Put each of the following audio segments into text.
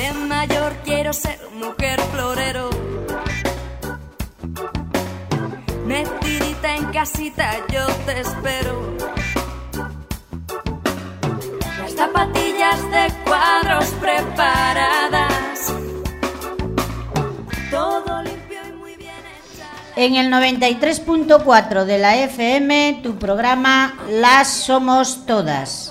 De mayor quiero ser mujer florero. Metidita en casita yo te espero. Las zapatillas de cuadros preparadas. Todo limpio y muy bien hecho. En el 93.4 de la FM, tu programa Las Somos Todas.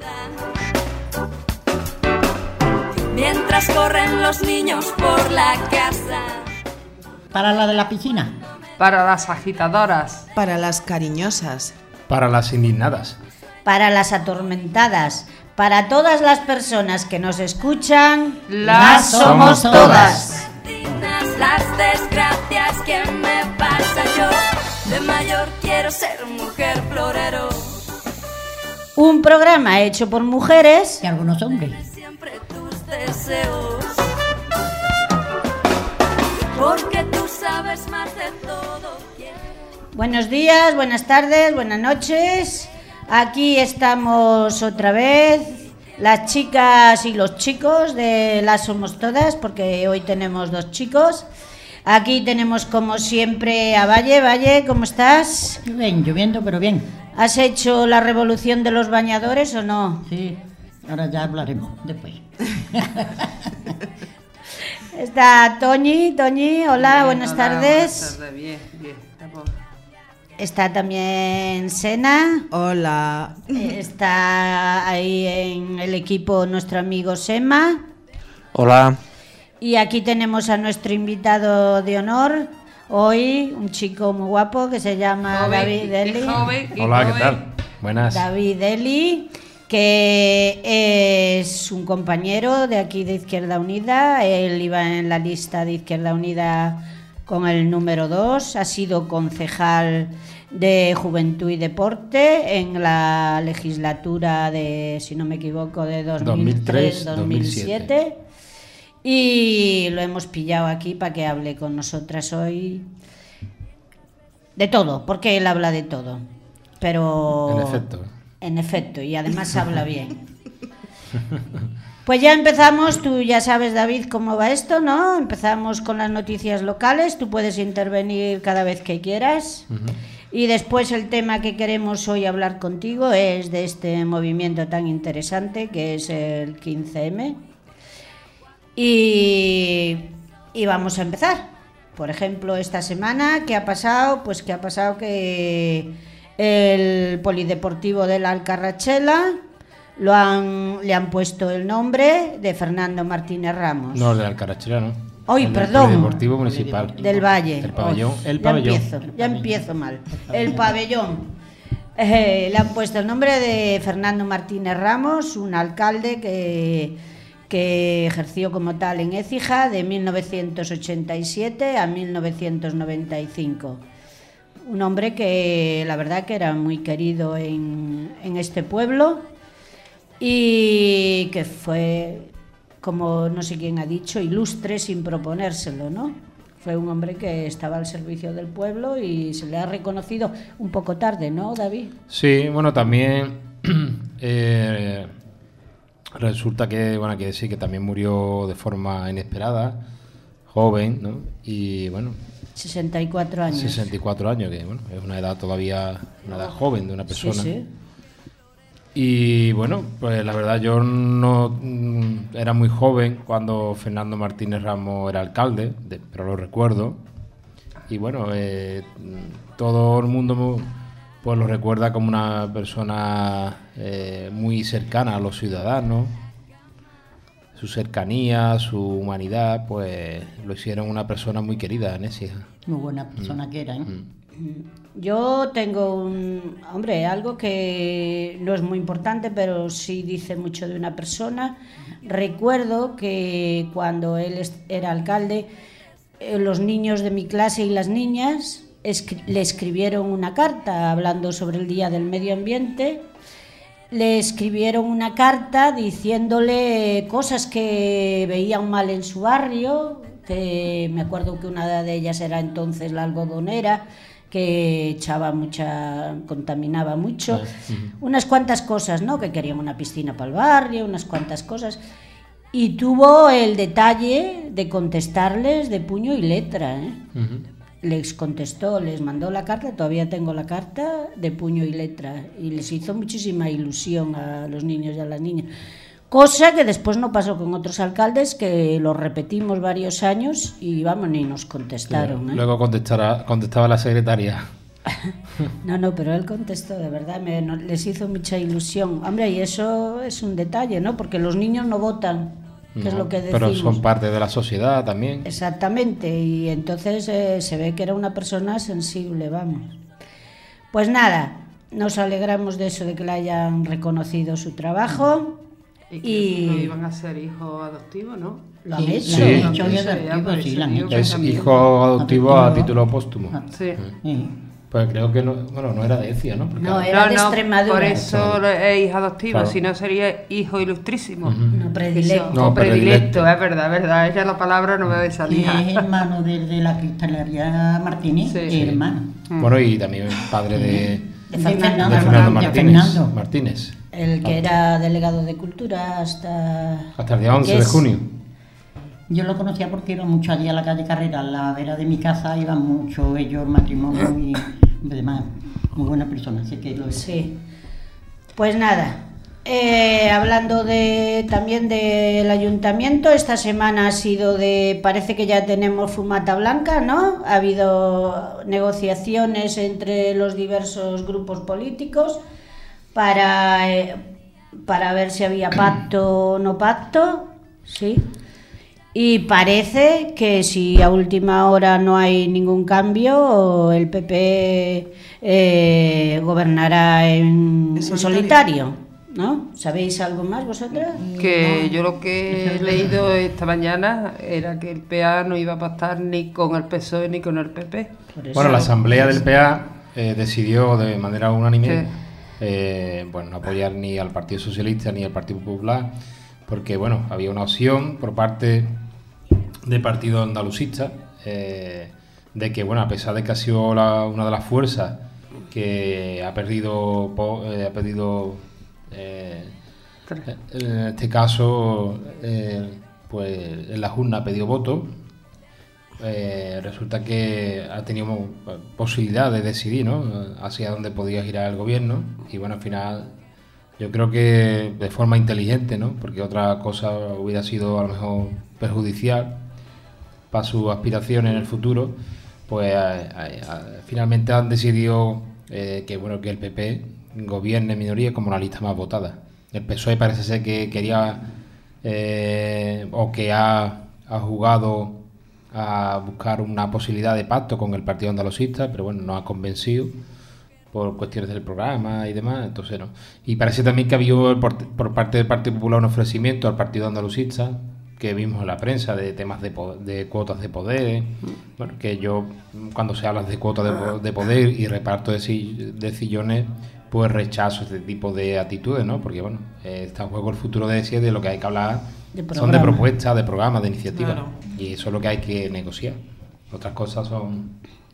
Mientras corren los niños por la casa. Para la de la piscina. Para las agitadoras. Para las cariñosas. Para las indignadas. Para las atormentadas. Para todas las personas que nos escuchan, Las somos todas. Las desgracias que me pasa yo. De mayor quiero ser mujer florero. Un programa hecho por mujeres Y algunos hombres. Siempre tus deseos. Porque tú sabes más de todo. Buenos días, buenas tardes, buenas noches. Aquí estamos otra vez, las chicas y los chicos de Las Somos Todas, porque hoy tenemos dos chicos. Aquí tenemos como siempre a Valle. Valle, ¿cómo estás? Bien, lloviendo, pero bien. ¿Has hecho la revolución de los bañadores o no? Sí, ahora ya hablaremos después. Está Toñi, hola, Bien, buenas hola, tardes. Buenas tardes, bien. Estamos... Está también Sena. Hola. Está ahí en el equipo nuestro amigo Sema. Hola. Y aquí tenemos a nuestro invitado de honor hoy, un chico muy guapo que se llama David Eli. Hola, ¿qué tal? Buenas. David Eli, que es un compañero de aquí de Izquierda Unida. Él iba en la lista de Izquierda Unida con el número 2, ha sido concejal de Juventud y Deporte en la legislatura de, si no me equivoco, de 2003-2007. Y lo hemos pillado aquí para que hable con nosotras hoy de todo, porque él habla de todo. Pero en efecto, y además habla bien. Pues ya empezamos, tú ya sabes, David, cómo va esto, ¿no? Empezamos con las noticias locales, tú puedes intervenir cada vez que quieras. Y después el tema que queremos hoy hablar contigo es de este movimiento tan interesante que es el 15M. Y vamos a empezar. Por ejemplo, esta semana, ¿qué ha pasado? Pues que ha pasado que el polideportivo de la Alcarrachela le han puesto el nombre de Fernando Martínez Ramos. No, el de Alcarrachela, ¿no. Hoy, perdón. Deportivo Municipal. Del Valle. El pabellón. El Ya pabellón. empiezo mal. El pabellón. Le han puesto el nombre de Fernando Martínez Ramos, un alcalde que ejerció como tal en Écija de 1987 a 1995. Un hombre que la verdad que era muy querido en este pueblo y que fue, como no sé quién ha dicho, ilustre sin proponérselo, ¿no? Fue un hombre que estaba al servicio del pueblo y se le ha reconocido un poco tarde, ¿no, David? Sí, bueno, también resulta que, bueno, hay que decir que también murió de forma inesperada, joven, ¿no? Y bueno, 64 años. 64 años, que bueno, es una edad todavía, una edad joven de una persona. Sí, sí. Y bueno, pues la verdad yo no era muy joven cuando Fernando Martínez Ramos era alcalde, pero lo recuerdo. Y bueno, todo el mundo pues lo recuerda como una persona muy cercana a los ciudadanos. Su cercanía, su humanidad, pues lo hicieron una persona muy querida en Écija. Muy buena persona que era, ¿eh? Yo tengo algo que no es muy importante, pero sí dice mucho de una persona. Recuerdo que cuando él era alcalde, los niños de mi clase y las niñas le escribieron una carta hablando sobre el Día del Medio Ambiente. Le escribieron una carta diciéndole cosas que veían mal en su barrio, que me acuerdo que una de ellas era entonces la algodonera, que contaminaba mucho, unas cuantas cosas, ¿no? Que querían una piscina para el barrio, unas cuantas cosas. y tuvo el detalle de contestarles de puño y letra, ¿eh? Les contestó, les mandó la carta, todavía tengo la carta de puño y letra, y les hizo muchísima ilusión a los niños y a las niñas. Cosa que después no pasó con otros alcaldes, que lo repetimos varios años y vamos, ni nos contestaron, ¿eh? Luego contestaba la secretaria. No, pero él contestó, de verdad, les hizo mucha ilusión. Hombre, y eso es un detalle, ¿no? Porque los niños no votan, que es lo que decimos. Pero son parte de la sociedad también. Exactamente, y entonces se ve que era una persona sensible, vamos. Pues nada, nos alegramos de eso, de que le hayan reconocido su trabajo. Y que iban a ser hijos adoptivos, ¿no? Lo han hecho. Sí. Sí, lo han hecho. Es hijo adoptivo a título póstumo. Sí. Pues creo que no era de Ecija, ¿no? Porque No, era de Extremadura. Por eso es hijo adoptivo, Claro. si no sería hijo ilustrísimo. No, predilecto. No, predilecto, es verdad. Ella la palabra no me Y salía. es hermano de la cristalería Martínez, Sí. hermano. Bueno, y también padre de Fernando Fernando. Martínez. El que era delegado de Cultura hasta el día 11 de junio. Yo lo conocía porque iba mucho allí a la calle Carrera, a la vera de mi casa, iban mucho ellos, matrimonio y demás. Muy buena persona, así que lo Sí. Pues nada, hablando también del ayuntamiento, esta semana ha sido parece que ya tenemos fumata blanca, ¿no? Ha habido negociaciones entre los diversos grupos políticos para ver si había pacto o no pacto, ¿sí? Y parece que si a última hora no hay ningún cambio, el PP gobernará en solitario, ¿no? ¿Sabéis algo más vosotras? Que yo lo que he leído esta mañana era que el PA no iba a pactar ni con el PSOE ni con el PP. Por eso- Bueno, la asamblea del PA decidió de manera unánime no apoyar ni al Partido Socialista ni al Partido Popular, porque bueno, había una opción por parte del Partido Andalucista de que, bueno, a pesar de que ha sido una de las fuerzas que ha perdido en este caso pues en las urnas ha pedido votos, resulta que ha tenido posibilidad de decidir, ¿no?, hacia dónde podía girar el gobierno, y bueno, al final yo creo que de forma inteligente, ¿no?, porque otra cosa hubiera sido a lo mejor perjudicial para sus aspiraciones en el futuro, pues finalmente han decidido que el PP gobierne en minoría como la lista más votada. El PSOE parece ser que quería o que ha jugado a buscar una posibilidad de pacto con el Partido Andalucista, pero bueno, no ha convencido por cuestiones del programa y demás, entonces no. Y parece también que había por parte del Partido Popular un ofrecimiento al Partido Andalucista, que vimos en la prensa, de temas de cuotas de poder. Bueno, que yo, cuando se habla de cuotas de poder y reparto de sillones, pues rechazo este tipo de actitudes, ¿no? Porque bueno, está en juego el futuro de lo que hay que hablar son de propuestas, de programas, de iniciativas. Claro. Y eso es lo que hay que negociar. Otras cosas son...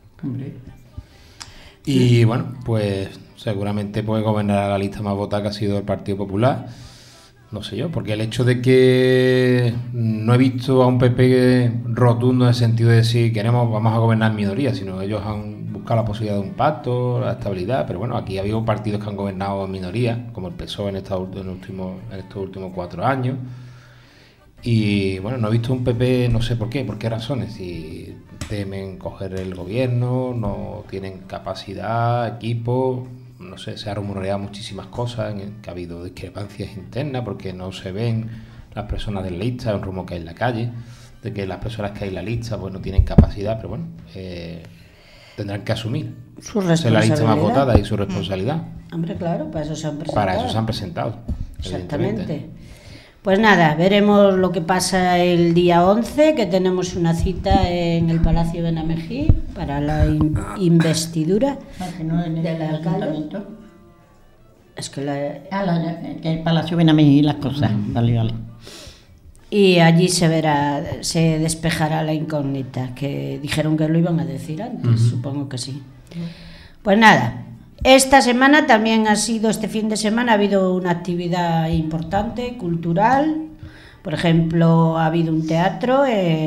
Y bueno, pues seguramente puede gobernar la lista más votada, que ha sido el Partido Popular. No sé yo, porque el hecho de que no he visto a un PP rotundo en el sentido de decir vamos a gobernar en minoría, sino ellos han buscado la posibilidad de un pacto, la estabilidad, pero bueno, aquí ha habido partidos que han gobernado en minoría, como el PSOE en estos últimos 4 años, y bueno, no he visto un PP, no sé por qué razones, si temen coger el gobierno, no tienen capacidad, equipo... No sé, se ha rumoreado muchísimas cosas, que ha habido discrepancias internas porque no se ven las personas de la lista, es un rumor que hay en la calle, de que las personas que hay en la lista pues no tienen capacidad, pero bueno, tendrán que asumir su ser la lista más votada y su responsabilidad. Hombre, claro, para eso se han presentado. Exactamente. Pues nada, veremos lo que pasa el día 11, que tenemos una cita en el Palacio Benamejí para la investidura del alcalde. Es que el Palacio Benamejí y las cosas. Vale. Y allí se despejará la incógnita, que dijeron que lo iban a decir antes, supongo que sí. Pues nada. Esta semana también este fin de semana ha habido una actividad importante, cultural, Por ejemplo, ha habido un teatro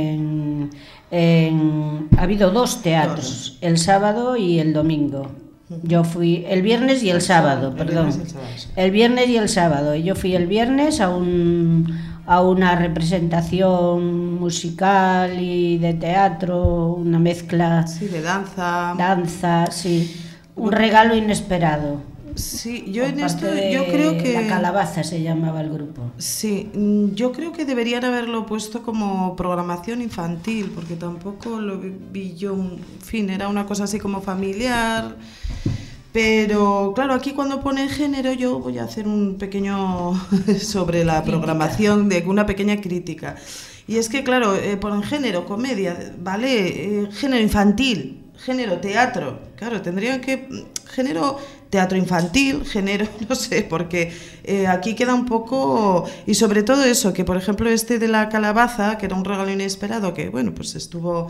ha habido 2 teatros, el sábado y el domingo. Yo fui el viernes y el sábado, perdón. El viernes y el sábado. Yo fui el viernes a una representación musical y de teatro, una mezcla. Sí, de danza. Danza, sí. Un regalo inesperado. Sí, yo Por en esto, parte yo de creo que... La Calabaza se llamaba el grupo. Sí, yo creo que deberían haberlo puesto como programación infantil, porque tampoco lo vi yo, en fin, era una cosa así como familiar, pero claro, aquí cuando pone género yo voy a hacer un pequeño sobre la programación, una pequeña crítica. Y es que claro, ponen género, comedia, ¿vale? Género infantil, género teatro, claro, tendrían que... Género teatro infantil, género, no sé, porque aquí queda un poco... Y sobre todo eso, que por ejemplo este de la calabaza, que era un regalo inesperado, que bueno, pues estuvo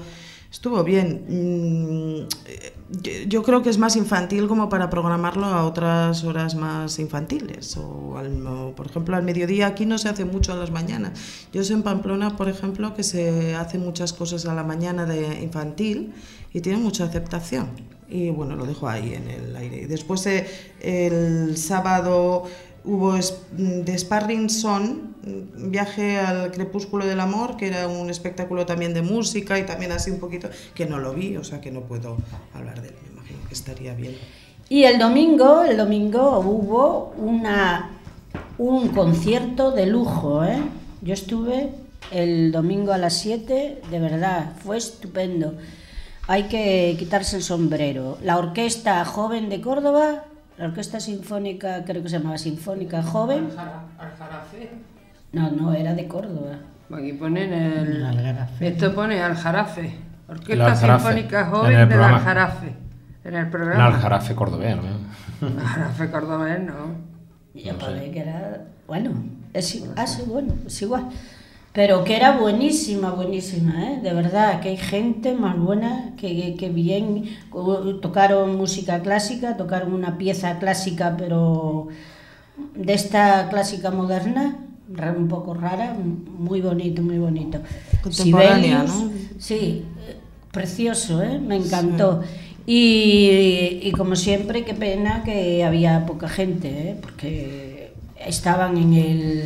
bien. Yo creo que es más infantil como para programarlo a otras horas más infantiles. O por ejemplo, al mediodía aquí no se hace mucho a las mañanas. Yo sé en Pamplona, por ejemplo, que se hacen muchas cosas a la mañana de infantil y tiene mucha aceptación. Y bueno, lo dejo ahí en el aire. Y después el sábado hubo de Sparring Son, Viaje al Crepúsculo del Amor, que era un espectáculo también de música y también así un poquito, que no lo vi, o sea que no puedo hablar de él, me imagino que estaría bien. Y el domingo hubo un concierto de lujo, ¿eh? Yo estuve el domingo a las 7, de verdad, fue estupendo. Hay que quitarse el sombrero. La Orquesta Joven de Córdoba, la Orquesta Sinfónica, creo que se llamaba Sinfónica Joven. Aljarafe. No, era de Córdoba. Aquí ponen esto pone Aljarafe. Orquesta Aljarafe, Sinfónica Joven del Aljarafe. En el programa. El Aljarafe cordobés, ¿no? Aljarafe cordobés, no. Yo pensé que era... Bueno, es igual. Pero que era buenísima, ¿eh? De verdad, que hay gente más buena, que bien. Tocaron música clásica, tocaron una pieza clásica, pero de esta clásica moderna, un poco rara, muy bonito. Contemporánea, Sibelius, ¿no? Sí, precioso, ¿eh? Me encantó. Sí. Y como siempre, qué pena que había poca gente, ¿eh? Porque estaban en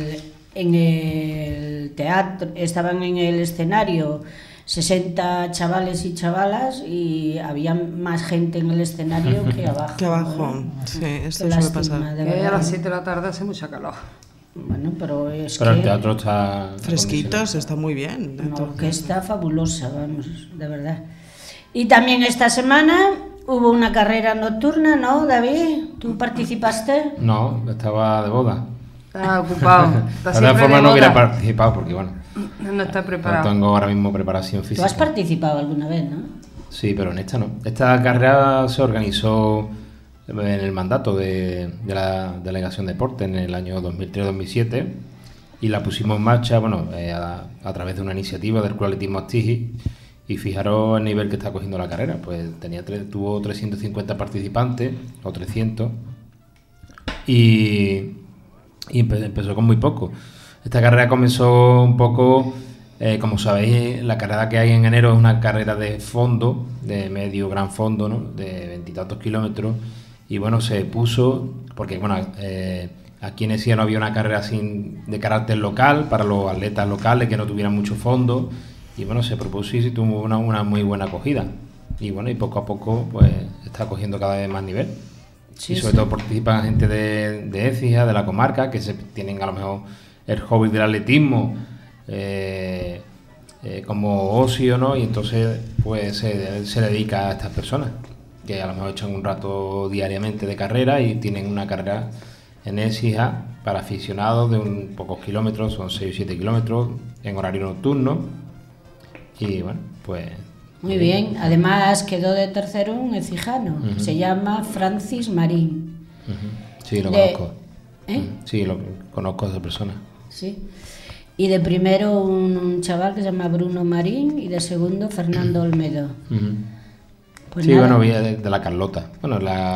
el teatro, estaban en el escenario 60 chavales y chavalas y había más gente en el escenario que abajo. Que abajo, ¿no? sí, esto Qué suele lástima, pasar. de Que a verdad. las 7 de la tarde hace mucha calor. Bueno, pero es Pero que el teatro está... Fresquitos, está muy bien. una orquesta fabulosa, vamos, de verdad. Y también esta semana hubo una carrera nocturna, ¿no, David? ¿Tú participaste? No, estaba de boda. Está ocupado. Está De todas siempre formas de no hubiera boda. participado porque, bueno, No está no preparado. tengo ahora mismo preparación Tú física. has participado alguna vez, ¿no? Sí, pero en esta no. Esta carrera se organizó en el mandato de la Delegación de Deporte en el año 2003-2007 y la pusimos en marcha, bueno, a través de una iniciativa del Club Atletismo Astigi. Y fijaros el nivel que está cogiendo la carrera, pues tuvo 350 participantes, o 300, y empezó con muy poco. Esta carrera comenzó un poco, como sabéis, la carrera que hay en enero es una carrera de fondo, de medio gran fondo, ¿no? De 20 y tantos kilómetros, y bueno, se puso, porque bueno, aquí en Ecija no había una carrera de carácter local, para los atletas locales que no tuvieran mucho fondo. Y bueno, se propuso y tuvo una muy buena acogida. Y bueno, y poco a poco pues está cogiendo cada vez más nivel. Sí, y sobre sí. todo participan gente de Écija, de la comarca, que tienen a lo mejor el hobby del atletismo como ocio, ¿no? Y entonces pues se dedica a estas personas, que a lo mejor echan un rato diariamente de carrera y tienen una carrera en Écija para aficionados de pocos kilómetros, son 6 o 7 kilómetros, en horario nocturno. Y bueno, pues... Muy bien, además quedó de tercero un ecijano, se llama Francis Marín. Sí, lo De- conozco. ¿Eh? Sí, lo conozco a esa persona. Sí. Y de primero un chaval que se llama Bruno Marín y de segundo Fernando Olmedo. Pues sí, nada. bueno, vi de la Carlota. Bueno,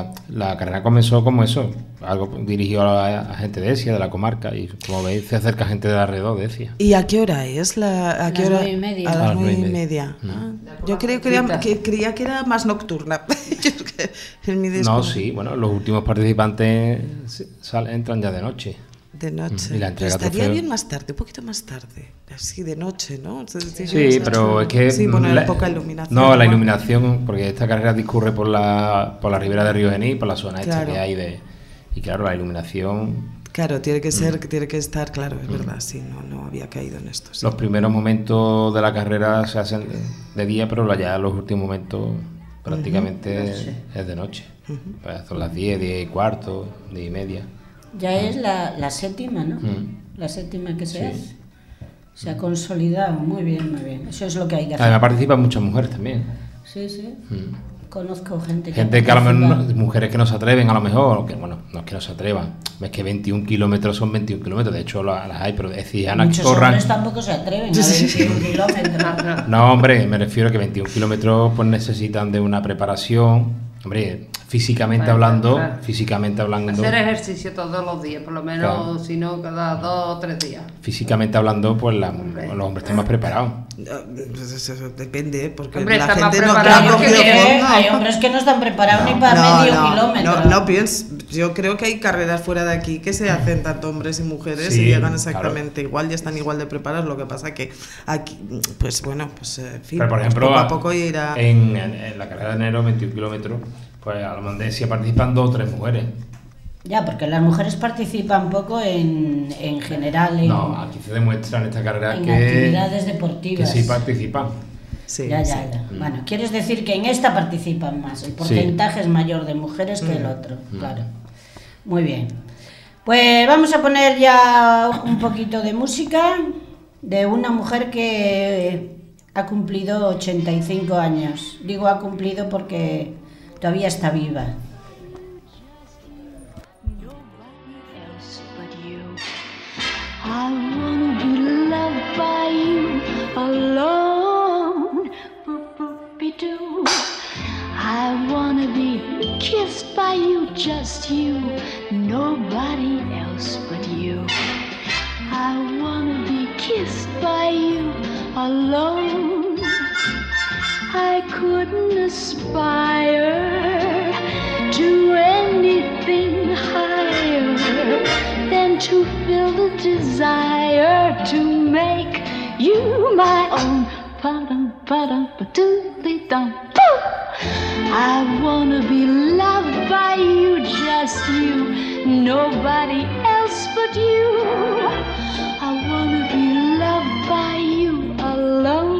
la carrera comenzó como eso, algo dirigido a gente de Ecija, de la comarca, y como veis se acerca gente de alrededor de Ecija. ¿Y a qué hora es? ¿A qué las hora? 9:30. A A las las 9:30. Ah, yo creía que era más nocturna. Yo es que en mi No, desconocimiento. sí, bueno, los últimos participantes entran ya de noche. De noche. Y la Pero entrega estaría trofeo. bien más tarde, un poquito más tarde. Así de noche, ¿no? Sí, pero es que... Sí, poner poca iluminación. No, la igual. iluminación, porque esta carrera discurre por la ribera de Río Genil, por la zona esta Claro. que hay de... Y claro, la iluminación... Claro, tiene que estar, claro, es verdad, sí, no había caído en esto. Sí. Los primeros momentos de la carrera se hacen de día, pero ya los últimos momentos prácticamente es de noche. Pues son las 10:15, 10:30. Ya es la séptima, ¿no? La séptima que se hace. Se ha consolidado, muy bien, muy bien. Eso es lo que hay que hacer. Además participan muchas mujeres también. Sí, sí. Conozco gente Gente que a lo mejor, participa. mujeres que no se atreven a lo mejor, que bueno, no es que no se atrevan, es que 21 kilómetros son 21 kilómetros, de hecho las hay, pero decir, Ana, que Muchos corran... hombres tampoco se atreven a 21 kilómetros. No, hombre, me refiero a que 21 kilómetros pues necesitan de una preparación, hombre, físicamente Bueno, hablando, claro. físicamente hablando, Hacer ejercicio todos los días, por lo menos, Claro. si no, cada 2 o 3 días. físicamente hablando, pues los hombres están más preparados. Pues eso depende, porque Hombre, la está más gente no preparado ha que cogido bien. forma. Hay hombres que no están preparados ni para medio kilómetro. No pienso. Yo creo que hay carreras fuera de aquí que se hacen tanto hombres y mujeres Sí, y llegan claro. exactamente igual y están igual de preparados. Lo que pasa que aquí, pues bueno, pues en fin, Pero por pues ejemplo, poco a poco irá. en la carrera de enero, 21 kilómetros, pues a lo mejor decía participan 2 o 3 mujeres. Ya, porque las mujeres participan poco en general en, No, aquí se demuestra en esta carrera en que, actividades que deportivas. sí participan. Sí, Ya. sí. Bueno, quieres decir que en esta participan más. El porcentaje es mayor de mujeres que el otro, claro. Muy bien. Pues vamos a poner ya un poquito de música de una mujer que ha cumplido 85 años. Digo ha cumplido porque todavía está viva. Else but you. I wanna be loved by you alone. Boop-boop-be-doo. I wanna be kissed by you, just you, nobody else but you. I wanna be kissed by you alone. I couldn't aspire to anything higher than to feel the desire to make you my own. Ba-dum, ba-dum, ba-doodly-dum, boo! I wanna be loved by you, just you, nobody else but you. I wanna be loved by you alone.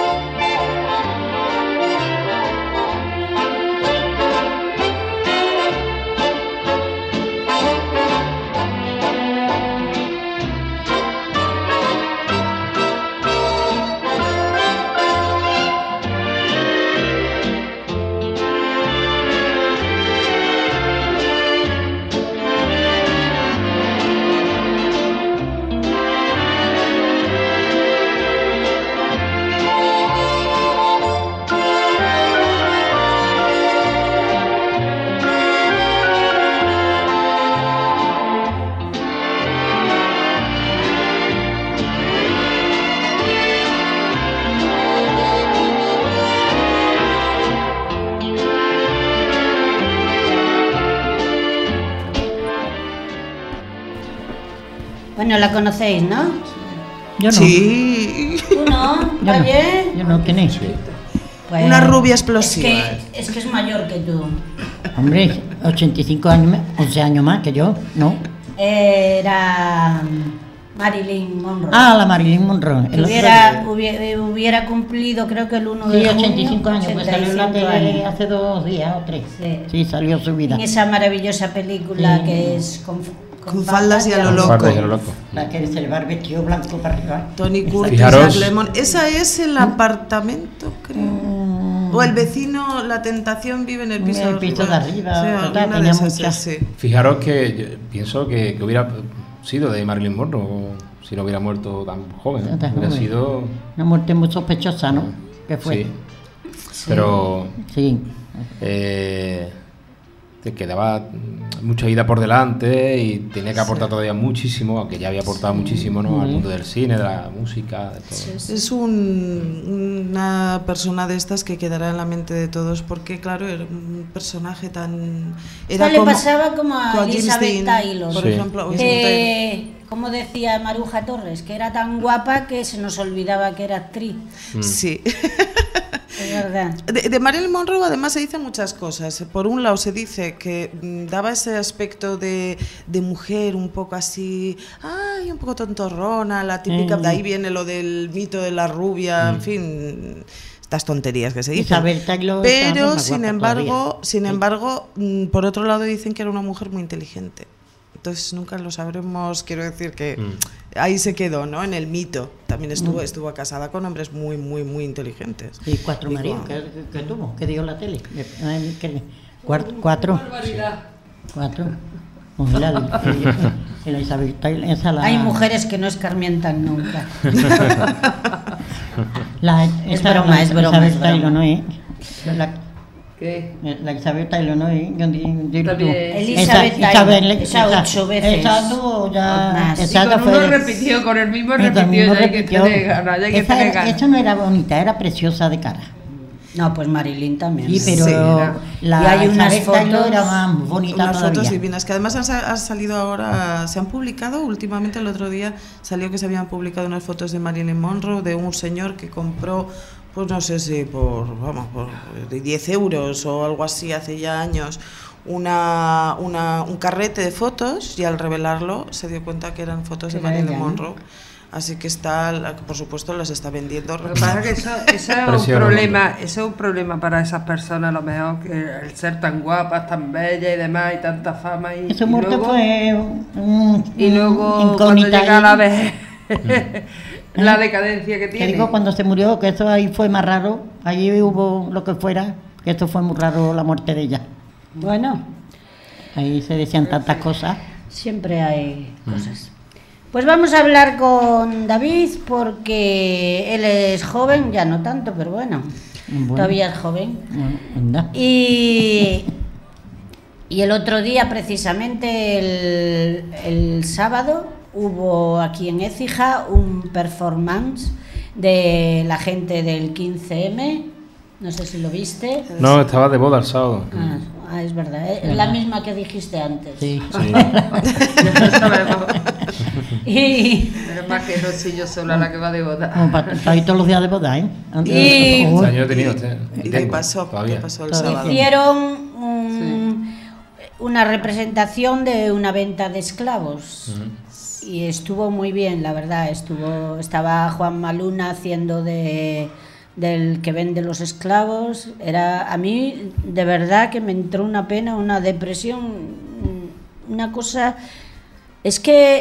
Bueno, la conocéis, ¿no? Yo no. Sí, ¿Tú no? Yo no. ¿Valle? Yo no, ¿quién es? Pues, Una rubia explosiva. Es que es mayor que tú. Hombre, 85 años, 11 años más que yo, ¿no? Era Marilyn Monroe. Ah, la Marilyn Monroe. el otro día. Hubiera cumplido, creo que el 1 de Sí, junio. 85 años, pues salió en la 85 tele años. hace 2 días o 3. Sí. Sí, salió su vida. En esa maravillosa película Sí. que es Con faldas y a lo loco. Guarda, ya lo loco. La que se le va el vestido blanco para arriba. Tony Curtis, Fijaros. Jack Lemmon. Esa es el apartamento, creo. O el vecino, la tentación vive en el piso, En el piso de arriba, Sí, total, alguna de tenía esas, muchas. sí. Fijaros que yo pienso que hubiera sido de Marilyn Monroe si no hubiera muerto tan joven. ¿eh? Tan Hubiera joven. sido... Una muerte muy sospechosa, ¿no? Que fue. Sí. Pero Sí. te quedaba mucha vida por delante y tenía que aportar todavía muchísimo, aunque ya había aportado muchísimo, ¿no? Al mundo del cine, de la música, de todo. Es una persona de estas que quedará en la mente de todos porque, claro, era un personaje tan... Esto le pasaba como a James Elizabeth Dean, Taylor. por Sí. ejemplo. Como decía Maruja Torres, que era tan guapa que se nos olvidaba que era actriz. Sí. Es verdad. De Marilyn Monroe además se dicen muchas cosas. Por un lado se dice que daba ese aspecto de mujer un poco así, ay, un poco tontorrona, la típica, de ahí viene lo del mito de la rubia, en fin, estas tonterías que se dicen. Isabel Taylor Pero estaba más sin guapa embargo, por otro lado dicen que era una mujer muy inteligente. Entonces nunca lo sabremos, quiero decir que ahí se quedó, ¿no? En el mito. También estuvo casada con hombres muy, muy, muy inteligentes. Y 4 Digo, maridos que tuvo, que dio la tele. ¿Cuatro? 4. Pues mira, la Isabel Taylor, esa la... Hay mujeres que no escarmientan nunca. Es broma, es broma, Isabel es Taylor, broma. ¿no es? ¿Qué? La Isabel Taylor, ¿no es? También. Elizabeth Taylor, esa 8 veces. Esa tuvo ya... Más. esa Y con fue- uno repitió, con el mismo con el repitió, mismo ya hay que repitió. tener ganas, ya hay que Esa tener era- ganas. Esa no era bonita, era preciosa de cara. No, pues Marilyn también. Sí, pero Sí, la y hay unas Isabel Taylor fotos- era más bonita Unas todavía. fotos divinas que además han salido ahora, se han publicado últimamente. El otro día salió que se habían publicado unas fotos de Marilyn Monroe de un señor que compró, pues no sé si por 10 euros o algo así hace ya años, un carrete de fotos, y al revelarlo se dio cuenta que eran fotos de Era Marilyn ella, ¿no? Monroe. Así que por supuesto las está vendiendo. Lo que pasa es que eso es un Presión, problema, eso es un problema para esas personas, a lo mejor, que el ser tan guapas, tan bellas y demás, y tanta fama, y Ese muerto luego, fue y luego cuando incógnita llega ahí. la vez la decadencia que Que tiene. digo, cuando se murió, que eso ahí fue más raro, allí hubo lo que fuera, que esto fue muy raro la muerte de ella. Bueno, Ahí se decían tantas cosas. siempre hay cosas. Pues vamos a hablar con David porque él es joven, ya no tanto, pero bueno, todavía es joven. Bueno, anda. Y el otro día, precisamente el sábado, hubo aquí en Écija un performance de la gente del 15M. No sé si lo viste. No, estaba de boda el sábado. Ah, es verdad, es la misma que dijiste antes. Sí. Sí. Ya sabemos. Y, Menos mal que no soy yo sola la que va de boda. Como para ir todos los días de boda, ¿eh? Antes- Y- Uy, Este año he tenido. ¿Y qué tengo, pasó? todavía. ¿Qué pasó el Todavía. sábado? hicieron una representación de una venta de esclavos. Y estuvo muy bien, la verdad. Estaba Juan Maluna haciendo del que vende los esclavos. A mí de verdad que me entró una pena, una depresión, una cosa. Es que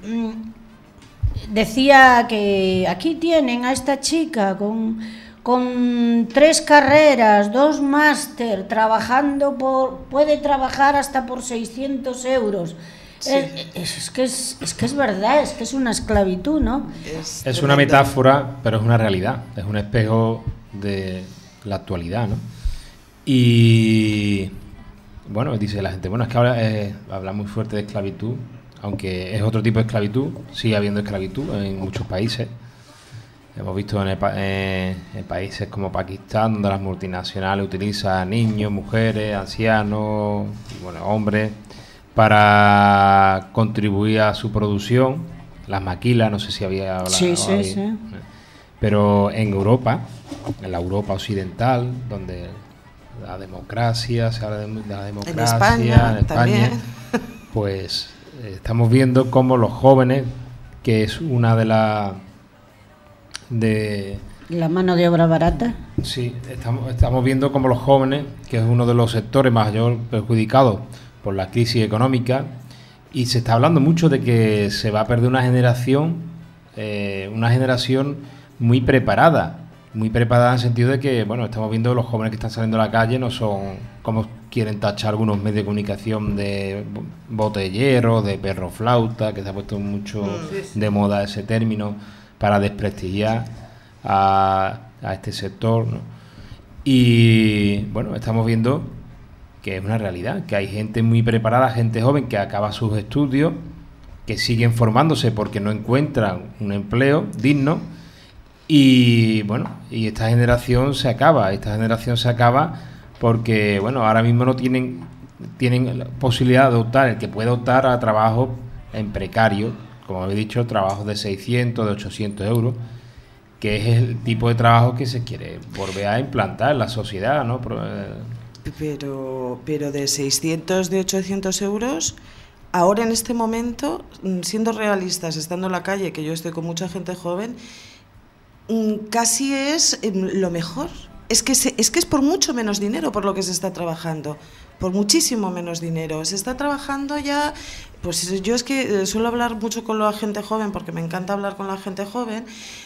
decía que aquí tienen a esta chica con 3 carreras, 2 máster, puede trabajar hasta por 600 euros. Sí. Es que es verdad, es que es una esclavitud, ¿no? Es una metáfora, pero es una realidad. Es un espejo de la actualidad, ¿no? Y bueno, dice la gente, bueno, es que ahora habla muy fuerte de esclavitud, aunque es otro tipo de esclavitud, sigue habiendo esclavitud en muchos países. Hemos visto en países como Pakistán, donde las multinacionales utilizan niños, mujeres, ancianos, y, bueno, hombres, para contribuir a su producción. Las maquilas, no sé si había hablado. Sí. Pero en Europa, en la Europa occidental, donde la democracia, se habla de la democracia, España también. pues estamos viendo cómo los jóvenes, que es una de las... La mano de obra barata. Sí, estamos viendo como los jóvenes, que es uno de los sectores mayor perjudicados por la crisis económica, y se está hablando mucho de que se va a perder una generación muy preparada en el sentido de que, bueno, estamos viendo los jóvenes que están saliendo a la calle no son como quieren tachar algunos medios de comunicación de botellero, de perro flauta, que se ha puesto mucho de moda ese término para desprestigiar a este sector, ¿no? Y bueno, estamos viendo que es una realidad, que hay gente muy preparada, gente joven que acaba sus estudios, que siguen formándose porque no encuentran un empleo digno. Y bueno, y esta generación se acaba porque, bueno, ahora mismo no tienen la posibilidad de optar, el que puede optar a trabajo en precario, como he dicho, trabajos de 600, de 800 euros, que es el tipo de trabajo que se quiere volver a implantar en la sociedad, ¿no? Pero de 600, de 800 euros, ahora en este momento, siendo realistas, estando en la calle, que yo estoy con mucha gente joven, casi es lo mejor. Es que es por mucho menos dinero por lo que se está trabajando, por muchísimo menos dinero. Se está trabajando ya, pues yo es que suelo hablar mucho con la gente joven porque me encanta hablar con la gente joven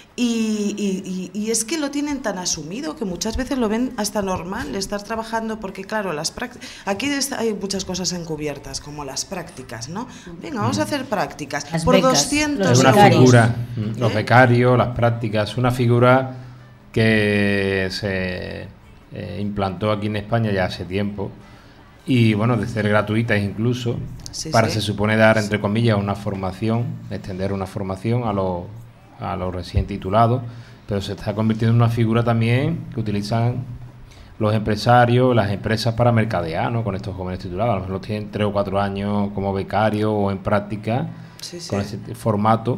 y es que lo tienen tan asumido que muchas veces lo ven hasta normal estar trabajando porque claro, aquí hay muchas cosas encubiertas como las prácticas, ¿no? Venga, vamos a hacer prácticas Las por becas, 200 los Es una becarios. figura, los becarios, las prácticas, una figura que se implantó aquí en España ya hace tiempo y bueno, de ser gratuitas incluso, para se supone dar, entre comillas, una formación, extender una formación a los recién titulados, pero se está convirtiendo en una figura también que utilizan los empresarios, las empresas para mercadear, ¿no? Con estos jóvenes titulados. A lo mejor tienen 3 o 4 años como becarios o en práctica con ese formato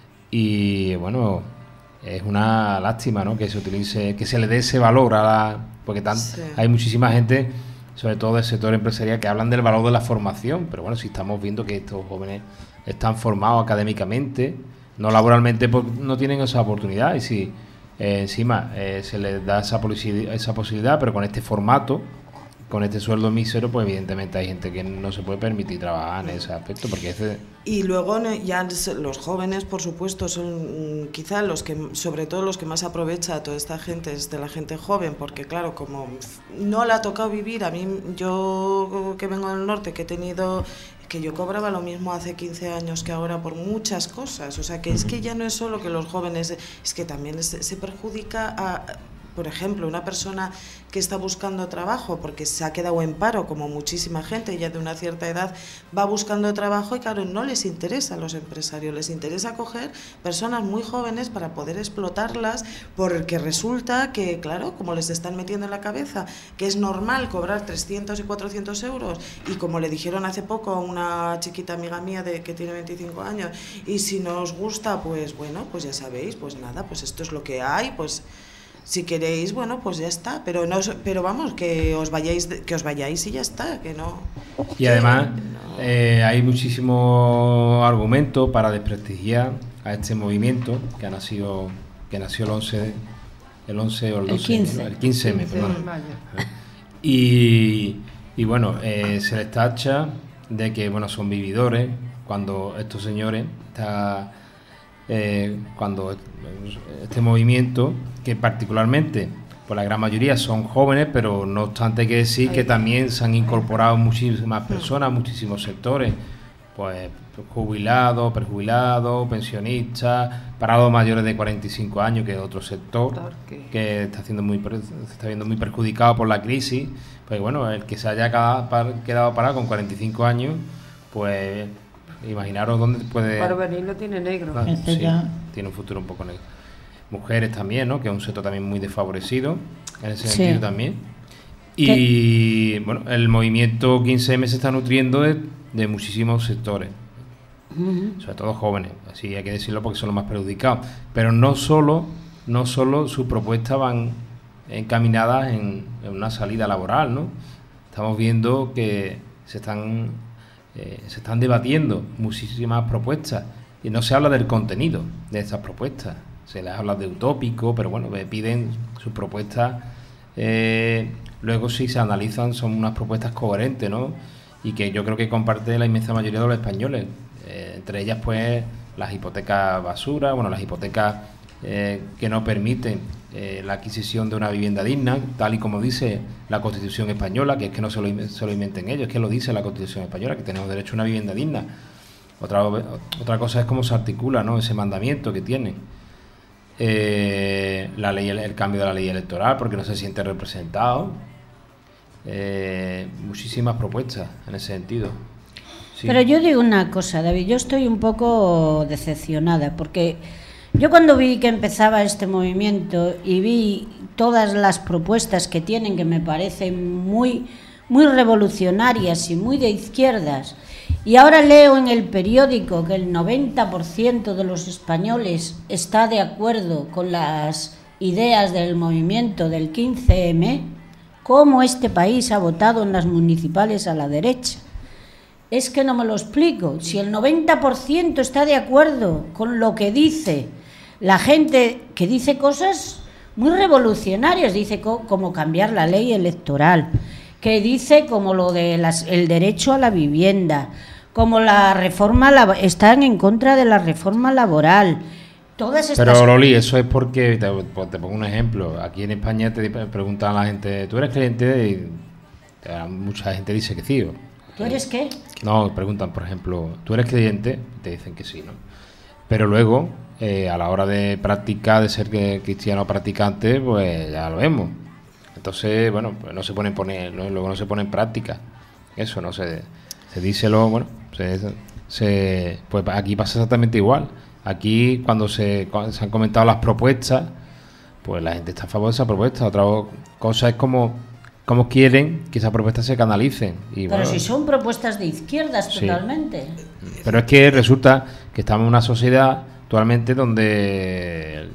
y bueno, es una lástima, ¿no? Que se utilice, que se le dé ese valor porque hay muchísima gente, sobre todo del sector empresarial, que hablan del valor de la formación, pero bueno, si estamos viendo que estos jóvenes están formados académicamente, no laboralmente, pues no tienen esa oportunidad y si encima se les da esa posibilidad, pero con este formato, con este sueldo mísero, pues evidentemente hay gente que no se puede permitir trabajar en ese aspecto porque y luego ya los jóvenes, por supuesto, son quizá sobre todo los que más aprovecha a toda esta gente, es de la gente joven, porque claro, como no le ha tocado vivir, a mí, yo que vengo del norte, que yo cobraba lo mismo hace 15 años que ahora por muchas cosas, o sea que es que ya no es solo que los jóvenes, es que también se perjudica a... Por ejemplo, una persona que está buscando trabajo porque se ha quedado en paro, como muchísima gente ya de una cierta edad, va buscando trabajo y claro, no les interesa a los empresarios, les interesa coger personas muy jóvenes para poder explotarlas, porque resulta que, claro, como les están metiendo en la cabeza que es normal cobrar 300 y 400 euros y como le dijeron hace poco a una chiquita amiga mía que tiene 25 años, y si no os gusta, pues bueno, pues ya sabéis, pues nada, pues esto es lo que hay, pues... Si queréis, bueno, pues ya está, pero vamos, que os vayáis y ya está, que no. Y además hay muchísimos argumentos para desprestigiar a este movimiento que nació el 11 o el 12, el 15. el 15M, perdón. Y bueno, se les tacha de que bueno, son vividores cuando estos señores cuando este movimiento, que particularmente pues la gran mayoría son jóvenes, pero no obstante hay que decir que también se han incorporado muchísimas personas, muchísimos sectores, pues jubilados, prejubilados, pensionistas, parados mayores de 45 años, que es otro sector que se está viendo muy perjudicado por la crisis. Pues bueno, el que se haya quedado parado con 45 años, pues imaginaros dónde puede... Para venir no tiene negro. Sí, tiene un futuro un poco negro. Mujeres también, ¿no? Que es un sector también muy desfavorecido en ese sentido también. Y bueno, el movimiento 15M se está nutriendo de muchísimos sectores, sobre todo jóvenes, así hay que decirlo porque son los más perjudicados. Pero no solo sus propuestas van encaminadas en una salida laboral, ¿no? Estamos viendo que se están debatiendo muchísimas propuestas y no se habla del contenido de estas propuestas, se les habla de utópico, pero bueno, piden sus propuestas, luego si se analizan son unas propuestas coherentes, ¿no? Y que yo creo que comparte la inmensa mayoría de los españoles, entre ellas pues las hipotecas basura, bueno, las hipotecas que no permiten la adquisición de una vivienda digna, tal y como dice la Constitución española, que es que no se lo inventen ellos, es que lo dice la Constitución española, que tenemos derecho a una vivienda digna. Otra cosa es cómo se articula, ¿no? Ese mandamiento que tienen. el cambio de la ley electoral porque no se siente representado. Muchísimas propuestas en ese sentido. Sí. Pero yo digo una cosa, David, yo estoy un poco decepcionada porque yo cuando vi que empezaba este movimiento y vi todas las propuestas que tienen, que me parecen muy revolucionarias y muy de izquierdas, y ahora leo en el periódico que el 90% de los españoles está de acuerdo con las ideas del movimiento del 15M, ¿cómo este país ha votado en las municipales a la derecha? Es que no me lo explico. Si el 90% está de acuerdo con lo que dice la gente, que dice cosas muy revolucionarias, dice como cambiar la ley electoral, que dice como lo de el derecho a la vivienda, como la reforma, están en contra de la reforma laboral. Todas estas... Pero Loli, eso es porque, te pongo un ejemplo, aquí en España te preguntan a la gente, ¿tú eres creyente? Y mucha gente dice que sí. ¿Tú eres qué? No, preguntan, por ejemplo, ¿tú eres creyente? Te dicen que sí, ¿no? Pero luego, a la hora de practicar, de ser cristiano practicante, pues ya lo vemos. Entonces, bueno, pues no se pone luego no se pone en práctica. Eso, no se dice bueno, pues aquí pasa exactamente igual. Aquí cuando se han comentado las propuestas, pues la gente está a favor de esa propuesta. Otra cosa es cómo quieren que esas propuestas se canalicen. Y, pero bueno, si son propuestas de izquierdas, sí, totalmente. Pero es que resulta que estamos en una sociedad actualmente donde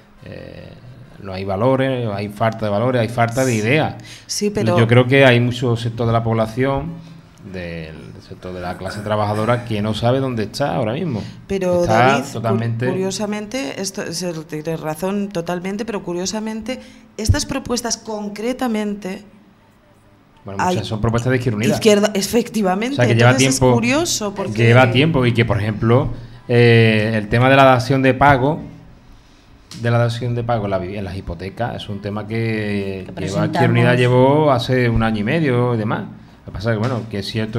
no hay valores, hay falta de valores, hay falta de ideas. Sí, pero yo creo que hay mucho sector de la población, del sector de la clase trabajadora, que no sabe dónde está ahora mismo. Pero está David, totalmente... curiosamente, tienes razón totalmente, pero curiosamente, estas propuestas concretamente... Bueno, muchas son propuestas de Izquierda Unida. Izquierda, efectivamente. O sea, que entonces lleva tiempo, es curioso porque... Lleva tiempo y que, por ejemplo, el tema de la dación de pago, en las hipotecas, es un tema que Izquierda Unida llevó hace un año y medio y demás. Lo que pasa es que, bueno, que es cierto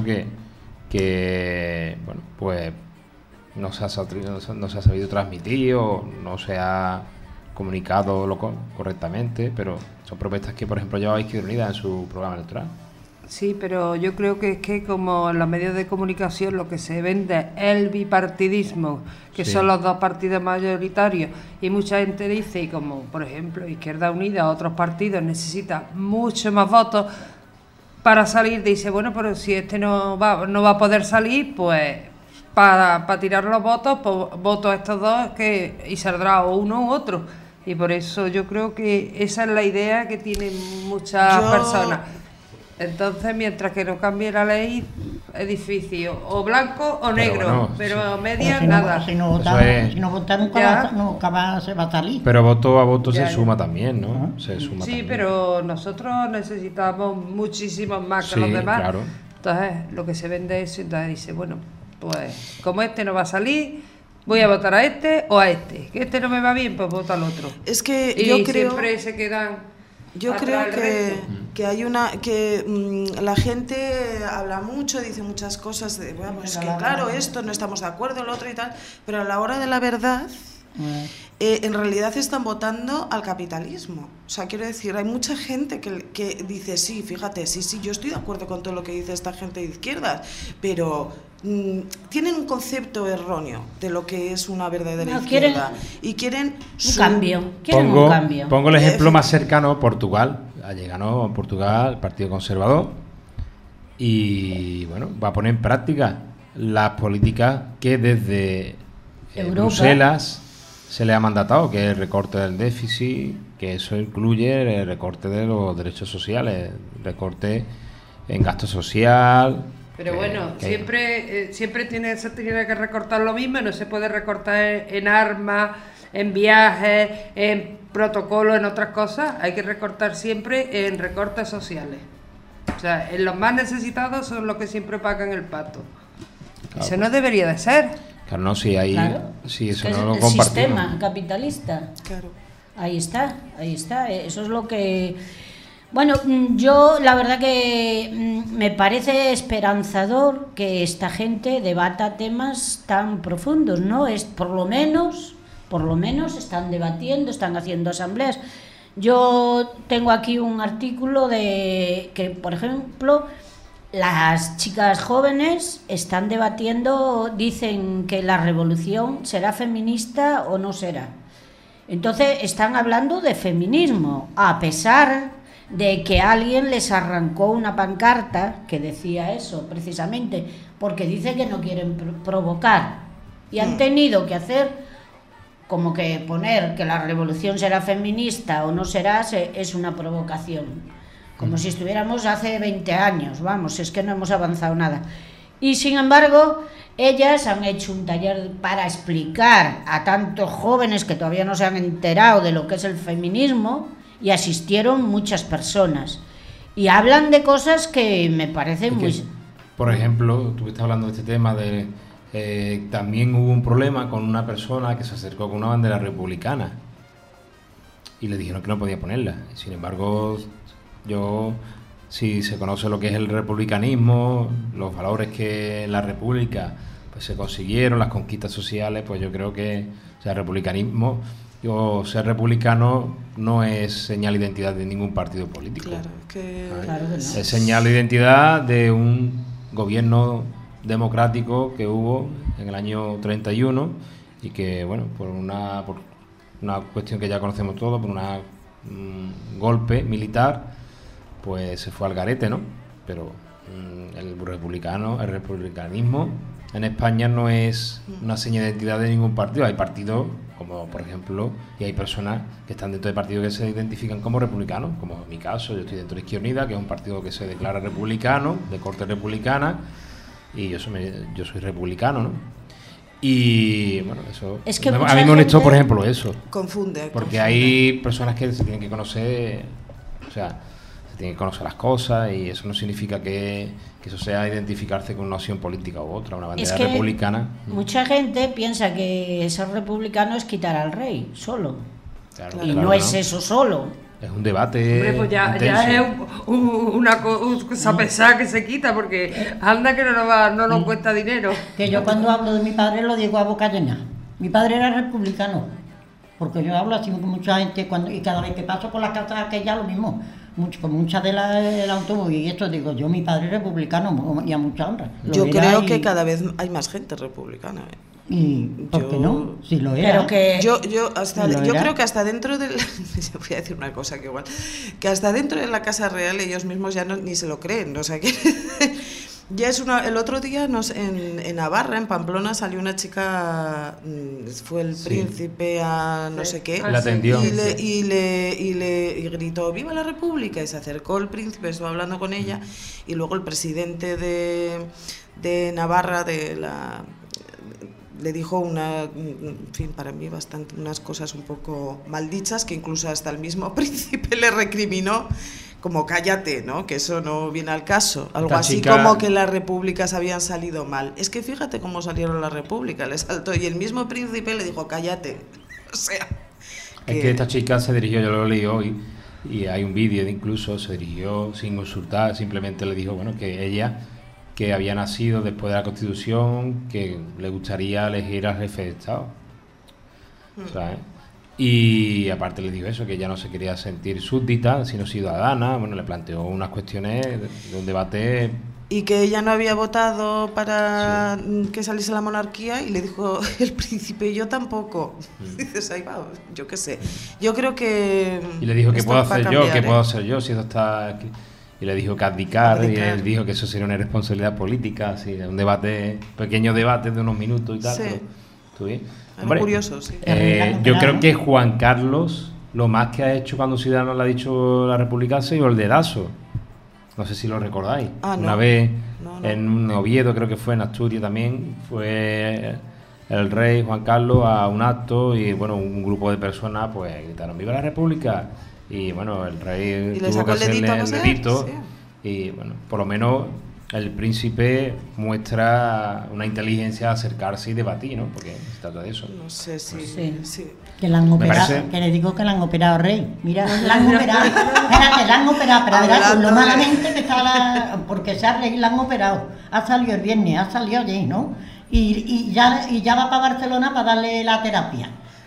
que bueno, pues no se ha sabido transmitir o no se ha comunicado correctamente, pero son propuestas que, por ejemplo, lleva Izquierda Unida en su programa electoral. Sí, pero yo creo que es que como en los medios de comunicación lo que se vende es el bipartidismo, que sí, son los dos partidos mayoritarios, y mucha gente dice, y como por ejemplo Izquierda Unida, otros partidos necesitan mucho más votos para salir, dice, bueno, pero si este no va a poder salir, pues para tirar los votos, pues voto a estos dos y saldrá o uno u otro. Y por eso yo creo que esa es la idea que tienen muchas personas. Entonces, mientras que no cambie la ley, es difícil, o blanco o negro, pero sí, media nada. Si no votan nunca se va a salir. Pero voto a voto se suma también, ¿no? Se suma sí, también. Pero nosotros necesitamos muchísimos más que los demás. Claro. Entonces, lo que se vende es, entonces dice, bueno, pues como este no va a salir, voy a votar a este o a este. Que este no me va bien, pues voto al otro. Es que y yo creo... siempre se quedan... Yo creo que hay la gente habla mucho, dice muchas cosas de, bueno, pues que claro, esto no estamos de acuerdo, lo otro y tal, pero a la hora de la verdad, en realidad están votando al capitalismo. O sea, quiero decir, hay mucha gente que dice, sí, fíjate, sí, yo estoy de acuerdo con todo lo que dice esta gente de izquierdas, pero tienen un concepto erróneo de lo que es una verdadera izquierda y quieren un cambio. Un cambio. Pongo el ejemplo más cercano, Portugal. Ha llegado Portugal, el Partido Conservador, y bueno, va a poner en práctica las políticas que desde Bruselas se le ha mandatado, que es el recorte del déficit, que eso incluye el recorte de los derechos sociales, recorte en gasto social. Pero bueno, siempre se tiene que recortar lo mismo, no se puede recortar en armas, en viajes, en protocolos, en otras cosas. Hay que recortar siempre en recortes sociales. O sea, en los más necesitados son los que siempre pagan el pato. Claro. Eso no debería de ser. Claro, no, sí, ahí, claro. Sí, eso es no lo el compartimos. Sistema capitalista. Claro. Ahí está. Eso es lo que... Bueno, yo la verdad que me parece esperanzador que esta gente debata temas tan profundos, ¿no? Es por lo menos por lo menos están debatiendo, están haciendo asambleas. Yo tengo aquí un artículo de que, por ejemplo, las chicas jóvenes están debatiendo, dicen que la revolución será feminista o no será. Entonces están hablando de feminismo, a pesar de que alguien les arrancó una pancarta que decía eso, precisamente, porque dice que no quieren provocar. Y han tenido que hacer como que poner que la revolución será feminista o no será, es una provocación. Como si estuviéramos hace 20 años, vamos, es que no hemos avanzado nada. Y sin embargo, ellas han hecho un taller para explicar a tantos jóvenes que todavía no se han enterado de lo que es el feminismo, y asistieron muchas personas. Y hablan de cosas que me parecen muy... Por ejemplo, tú estás hablando de este tema de... también hubo un problema con una persona que se acercó con una bandera republicana y le dijeron que no podía ponerla. Sin embargo, si se conoce lo que es el republicanismo, los valores que en la república pues se consiguieron, las conquistas sociales, pues yo creo que el republicanismo, ser republicano no es señal de identidad de ningún partido político. Claro que no. Es señal de identidad de un gobierno democrático que hubo en el año 31 y que, bueno, por una cuestión que ya conocemos todos, por un golpe militar, pues se fue al garete, ¿no? Pero el republicanismo en España no es una señal de identidad de ningún partido. Hay partidos como, por ejemplo, y hay personas que están dentro de partidos que se identifican como republicanos, como en mi caso, yo estoy dentro de Izquierda Unida, que es un partido que se declara republicano, de corte republicana, y yo soy republicano, ¿no? Y bueno, eso es que a mí me molestó, por ejemplo, eso. Confunde. Hay personas que se tienen que conocer, o sea, se tienen que conocer las cosas, y eso no significa que eso sea identificarse con una opción política u otra, una bandera republicana. Mucha gente piensa que ser republicano es quitar al rey solo. Claro, y no es eso solo. Es un debate. Hombre, pues ya es una cosa pesada que se quita, porque anda que no nos cuesta dinero. Que yo cuando hablo de mi padre lo digo a boca llena. Mi padre era republicano, porque yo hablo así con mucha gente y cada vez que paso por las casas aquellas lo mismo. Con muchas del autobús y esto digo, yo mi padre es republicano y a mucha honra. Yo creo que cada vez hay más gente republicana. ¿Y por qué no? Si lo era. Pero que yo creo que hasta dentro del voy a decir una cosa que igual, que hasta dentro de la Casa Real ellos mismos ya ni se lo creen, o sea que ya es el otro día en Navarra, en Pamplona, salió una chica, fue el príncipe a no sé qué, la atendió y le gritó ¡Viva la República! Y se acercó el príncipe, estuvo hablando con ella, y luego el presidente de Navarra le dijo en fin, para mí unas cosas un poco maldichas, que incluso hasta el mismo príncipe le recriminó, como cállate, ¿no? Que eso no viene al caso. Algo así como que las repúblicas habían salido mal. Es que fíjate cómo salieron las repúblicas, le saltó, y el mismo príncipe le dijo cállate. O sea... Es que esta chica se dirigió, yo lo leí hoy, y hay un vídeo incluso, se dirigió sin consultar, simplemente le dijo, bueno, que ella... que había nacido después de la Constitución, que le gustaría elegir al jefe de Estado, ¿sabes? Y aparte le dijo eso, que ella no se quería sentir súbdita, sino ciudadana. Bueno, le planteó unas cuestiones de un debate. Y que ella no había votado para que saliese la monarquía, y le dijo el príncipe, yo tampoco. Dices, ahí va, yo qué sé. Yo creo que... Y le dijo, ¿qué puedo hacer yo? ¿Qué puedo hacer yo si eso está aquí? Y le dijo que abdicar, y él dijo que eso sería una responsabilidad política, así, un debate, pequeño debate de unos minutos y tal. Sí. Pero, hombre, curioso, sí. Yo creo que Juan Carlos, lo más que ha hecho cuando Ciudadanos le ha dicho la República, ha sido el dedazo. No sé si lo recordáis. Una vez en un Oviedo, creo que fue en Asturias también, fue el rey Juan Carlos a un acto, y bueno, un grupo de personas pues gritaron ¡Viva la República! Y bueno, el rey tuvo que hacerle el dedito, sí. Y bueno, por lo menos el príncipe muestra una inteligencia a acercarse y debatir, ¿no? Porque se trata de eso. No sé si... Sí. Que la han operado, que le digo que la han operado, rey. Mira, la han operado. Espérate, la han operado, pero verás lo malamente que está porque se rey la han operado. Ha salido el viernes, ha salido ayer, ¿no? Y ya va para Barcelona para darle la terapia.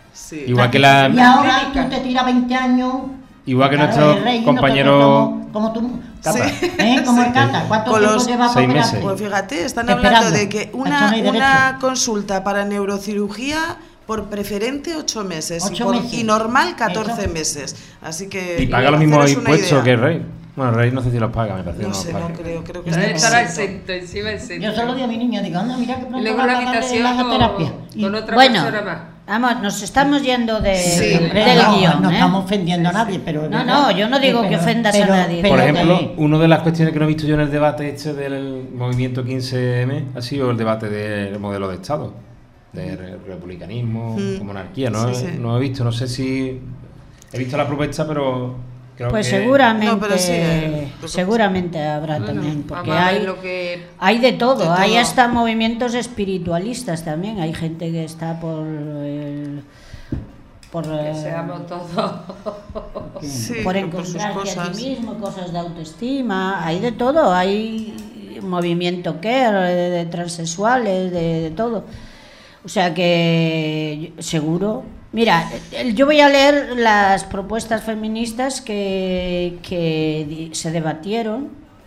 Sí. Igual que la... Y ahora tú te tiras 20 años. Igual que claro, nuestro el rey, compañero... como tú. Cata. Como el Cata. ¿Cuánto Con tiempo los lleva 6 para meses. operarte? Pues fíjate, están Esperando. hablando de que Eso no hay una derecho. consulta para neurocirugía por preferente 8 meses, 8 y, meses. y normal 14 Eso. meses. Así que... Y paga los mismos haceros una impuestos idea. que el rey. Bueno, el rey no sé si los paga, me parece. No los sé, paga. no creo que Debe estar exento. exento, encima exento. Yo solo digo a mi niña, digo, anda, mira que Y pronto luego va la a pagar habitación la terapia. con otra Bueno, persona más. vamos, nos estamos yendo Sí, hombre, del no, guión. no ¿eh? estamos ofendiendo a nadie, pero... No, no, yo no digo que ofendas a nadie. Por ejemplo, que- una de las cuestiones que no he visto yo en el debate este del movimiento 15M ha sido el debate del modelo de Estado, de republicanismo, monarquía. No, Sí, sí. no he visto, no sé si... He visto la propuesta, pero creo Pues que... seguramente, No, pero sí, seguramente habrá también, porque Vamos a ver hay, lo que... hay de todo, De todo. hay hasta movimientos espiritualistas también, hay gente que está por el... Por, Que seamos todos. Sí, por por sus encontrarte a cosas. ti mismo, cosas de autoestima, hay de todo, hay movimiento care, de transexuales, de todo. O sea que seguro. Mira, yo voy a leer las propuestas feministas que se debatieron.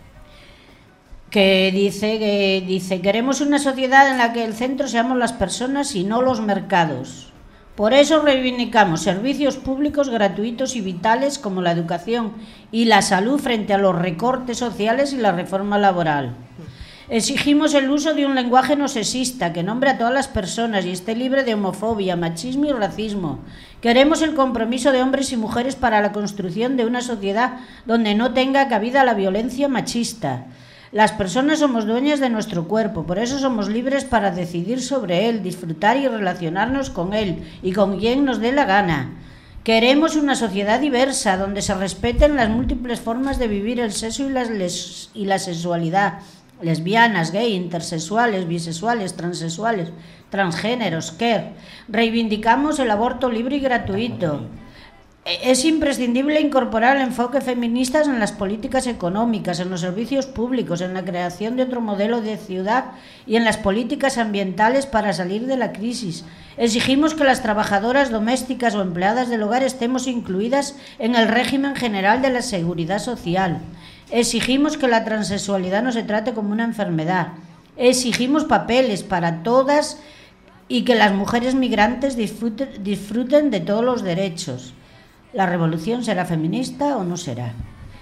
Que dice, queremos una sociedad en la que el centro seamos las personas y no los mercados. Por eso reivindicamos servicios públicos gratuitos y vitales como la educación y la salud frente a los recortes sociales y la reforma laboral. Exigimos el uso de un lenguaje no sexista que nombre a todas las personas y esté libre de homofobia, machismo y racismo. Queremos el compromiso de hombres y mujeres para la construcción de una sociedad donde no tenga cabida la violencia machista. Las personas somos dueñas de nuestro cuerpo, por eso somos libres para decidir sobre él, disfrutar y relacionarnos con él y con quien nos dé la gana. Queremos una sociedad diversa, donde se respeten las múltiples formas de vivir el sexo y la sexualidad, lesbianas, gay, intersexuales, bisexuales, transexuales, transgéneros, queer. Reivindicamos el aborto libre y gratuito. Es imprescindible incorporar el enfoque feminista en las políticas económicas, en los servicios públicos, en la creación de otro modelo de ciudad y en las políticas ambientales para salir de la crisis. Exigimos que las trabajadoras domésticas o empleadas del hogar estemos incluidas en el régimen general de la seguridad social. Exigimos que la transexualidad no se trate como una enfermedad. Exigimos papeles para todas y que las mujeres migrantes disfruten de todos los derechos. ¿La revolución será feminista o no será?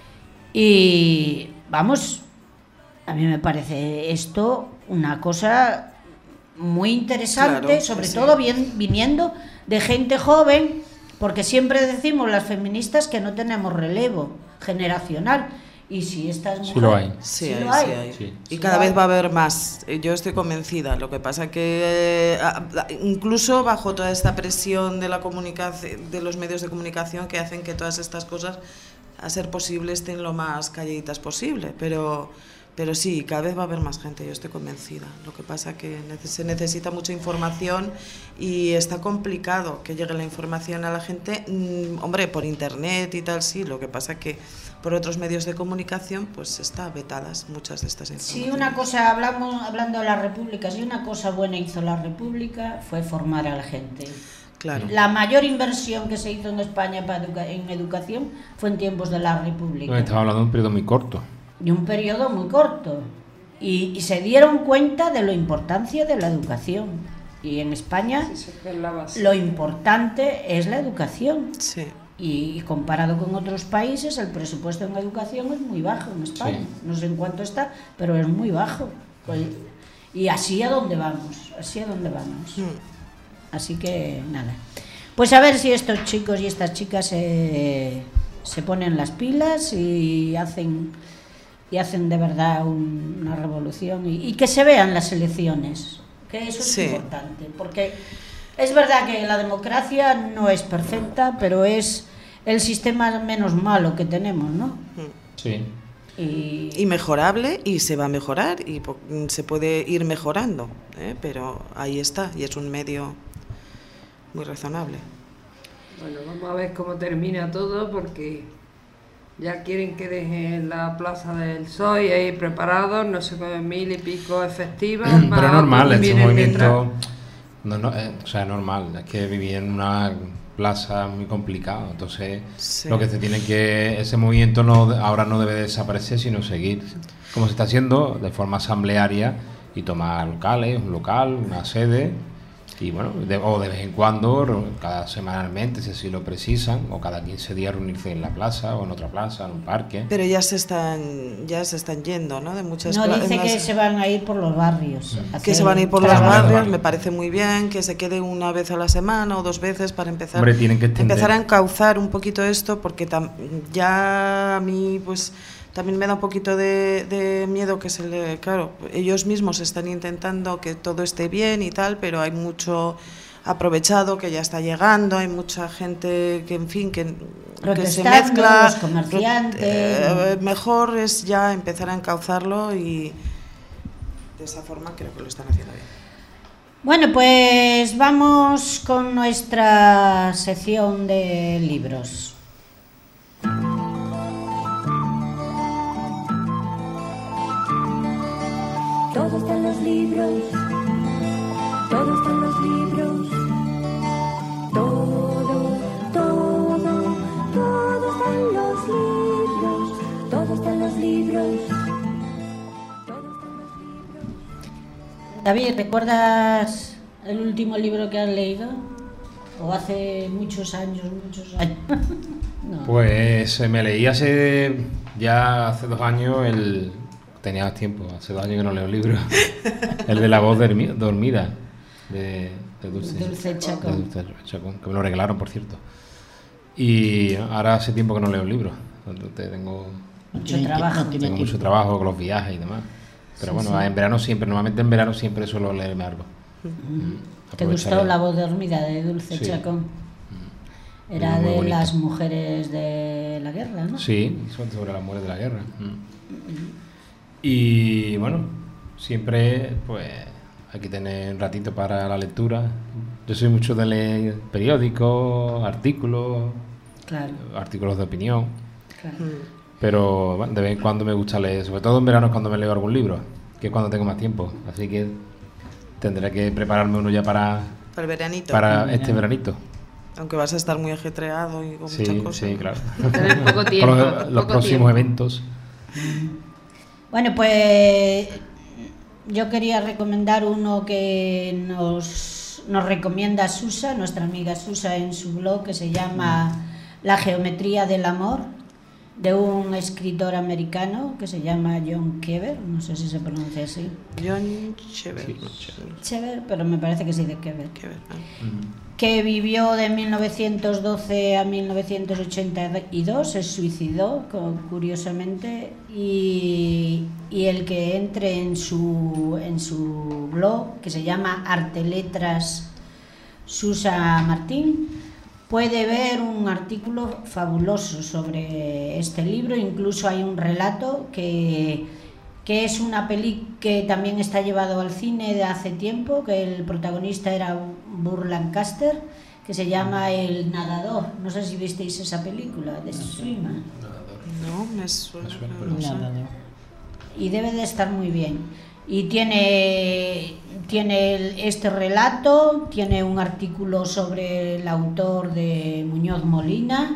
Y vamos, a mí me parece esto una cosa muy interesante, Claro, sobre sí. todo viniendo de gente joven, porque siempre decimos las feministas que no tenemos relevo generacional. Y si estas mujeres... Sí lo hay. Sí, sí hay, lo hay. sí hay. Sí. Y cada vez va a haber más. Yo estoy convencida. Lo que pasa que incluso bajo toda esta presión de la comunicación, de los medios de comunicación, que hacen que todas estas cosas, a ser posible, estén lo más calladitas posible. Pero sí, cada vez va a haber más gente. Yo estoy convencida. Lo que pasa que se necesita mucha información y está complicado que llegue la información a la gente. Hombre, por internet y tal, sí. Lo que pasa que por otros medios de comunicación, pues está vetadas muchas de estas informaciones. Sí, una cosa, hablando de la República, si una cosa buena hizo la República fue formar a la gente. Claro. La mayor inversión que se hizo en España en educación fue en tiempos de la República. No, estaba hablando de un periodo muy corto. Y un periodo muy corto. Y se dieron cuenta de la importancia de la educación. Y en España Eso es la base. lo importante es la educación. Sí. Y comparado con otros países, el presupuesto en educación es muy bajo en España. Sí. No sé en cuánto está, pero es muy bajo. Pues, y así a dónde vamos, así a dónde vamos. Así que nada. Pues a ver si estos chicos y estas chicas se ponen las pilas y hacen de verdad una revolución y que se vean las elecciones, que eso es Sí. importante, porque es verdad que la democracia no es perfecta, pero es el sistema menos malo que tenemos, ¿no? Sí. Y mejorable, y se va a mejorar, y se puede ir mejorando, pero ahí está, y es un medio muy razonable. Bueno, vamos a ver cómo termina todo, porque ya quieren que dejen la plaza del PSOE ahí preparados, no sé, con 1000 y pico efectivas. Pero más normal, otros este vienen movimiento... detrás. No, o sea, normal, es que viví en una plaza muy complicado, entonces Sí. lo que se tiene que, ese movimiento ahora no debe desaparecer, sino seguir, como se está haciendo, de forma asamblearia y tomar locales, un local, una sede, y bueno, o de vez en cuando, cada semanalmente, si así lo precisan, o cada 15 días reunirse en la plaza o en otra plaza, en un parque. Pero ya se están yendo, ¿no? De muchas No, pla- dice en que las- se van a ir por los barrios. que se van a ir por los Claro. barrios, me parece muy bien, que se quede una vez a la semana o 2 veces para empezar, Hombre, tienen que extender. empezar a encauzar un poquito esto, porque ya a mí pues también me da un poquito de miedo que claro, ellos mismos están intentando que todo esté bien y tal, pero hay mucho aprovechado que ya está llegando, hay mucha gente que en fin que se Protestando, mezcla, los comerciantes. mejor es ya empezar a encauzarlo y de esa forma creo que lo están haciendo bien. Bueno, pues vamos con nuestra sección de libros. Todo está en los libros, todo está en los libros, todo está en los libros, todo está en los libros, todo está en los libros. David, ¿recuerdas el último libro que has leído? ¿O hace muchos años? No. Pues me leí hace 2 años tenía más tiempo, hace 2 años que no leo libros. El de La voz dormida, de Dulce Chacón. De Dulce Chacón, que me lo regalaron, por cierto. Y ahora hace tiempo que no leo libros. Entonces tengo Mucho trabajo. mucho trabajo con los viajes y demás. Pero bueno, en verano siempre, normalmente en verano siempre suelo leerme algo. ¿Te gustó La voz dormida de Dulce Sí. Chacón? Era Muy de bonito. las mujeres de la guerra, ¿no? Sí, sobre las mujeres de la guerra. Y bueno, siempre pues hay que tener un ratito para la lectura. Yo soy mucho de leer periódicos, Claro, artículos de opinión, claro. pero bueno, de vez en cuando me gusta leer, sobre todo en verano es cuando me leo algún libro, que es cuando tengo más tiempo. Así que tendré que prepararme uno ya para Para el veranito. este veranito. Aunque vas a estar muy ajetreado y con muchas cosas. Sí, claro. Tener poco tiempo, Con los poco próximos tiempo. eventos. Bueno, pues yo quería recomendar uno que nos recomienda Susa, nuestra amiga Susa, en su blog, que se llama La geometría del amor, de un escritor americano que se llama John Kever, no sé si se pronuncia así. John Chever. Chever, pero me parece que sí de Kever. Ah. Que vivió de 1912 a 1982, se suicidó, curiosamente, y el que entre en su blog, que se llama Arteletras Susa Martín, puede ver un artículo fabuloso sobre este libro. Incluso hay un relato que es una peli que también está llevado al cine de hace tiempo, que el protagonista era Burt Lancaster, que se llama El nadador. No sé si visteis esa película de Swimmer. No, me suena. pero pero no sé. Nada, no. Y debe de estar muy bien. Y tiene este relato, tiene un artículo sobre el autor de Muñoz Molina,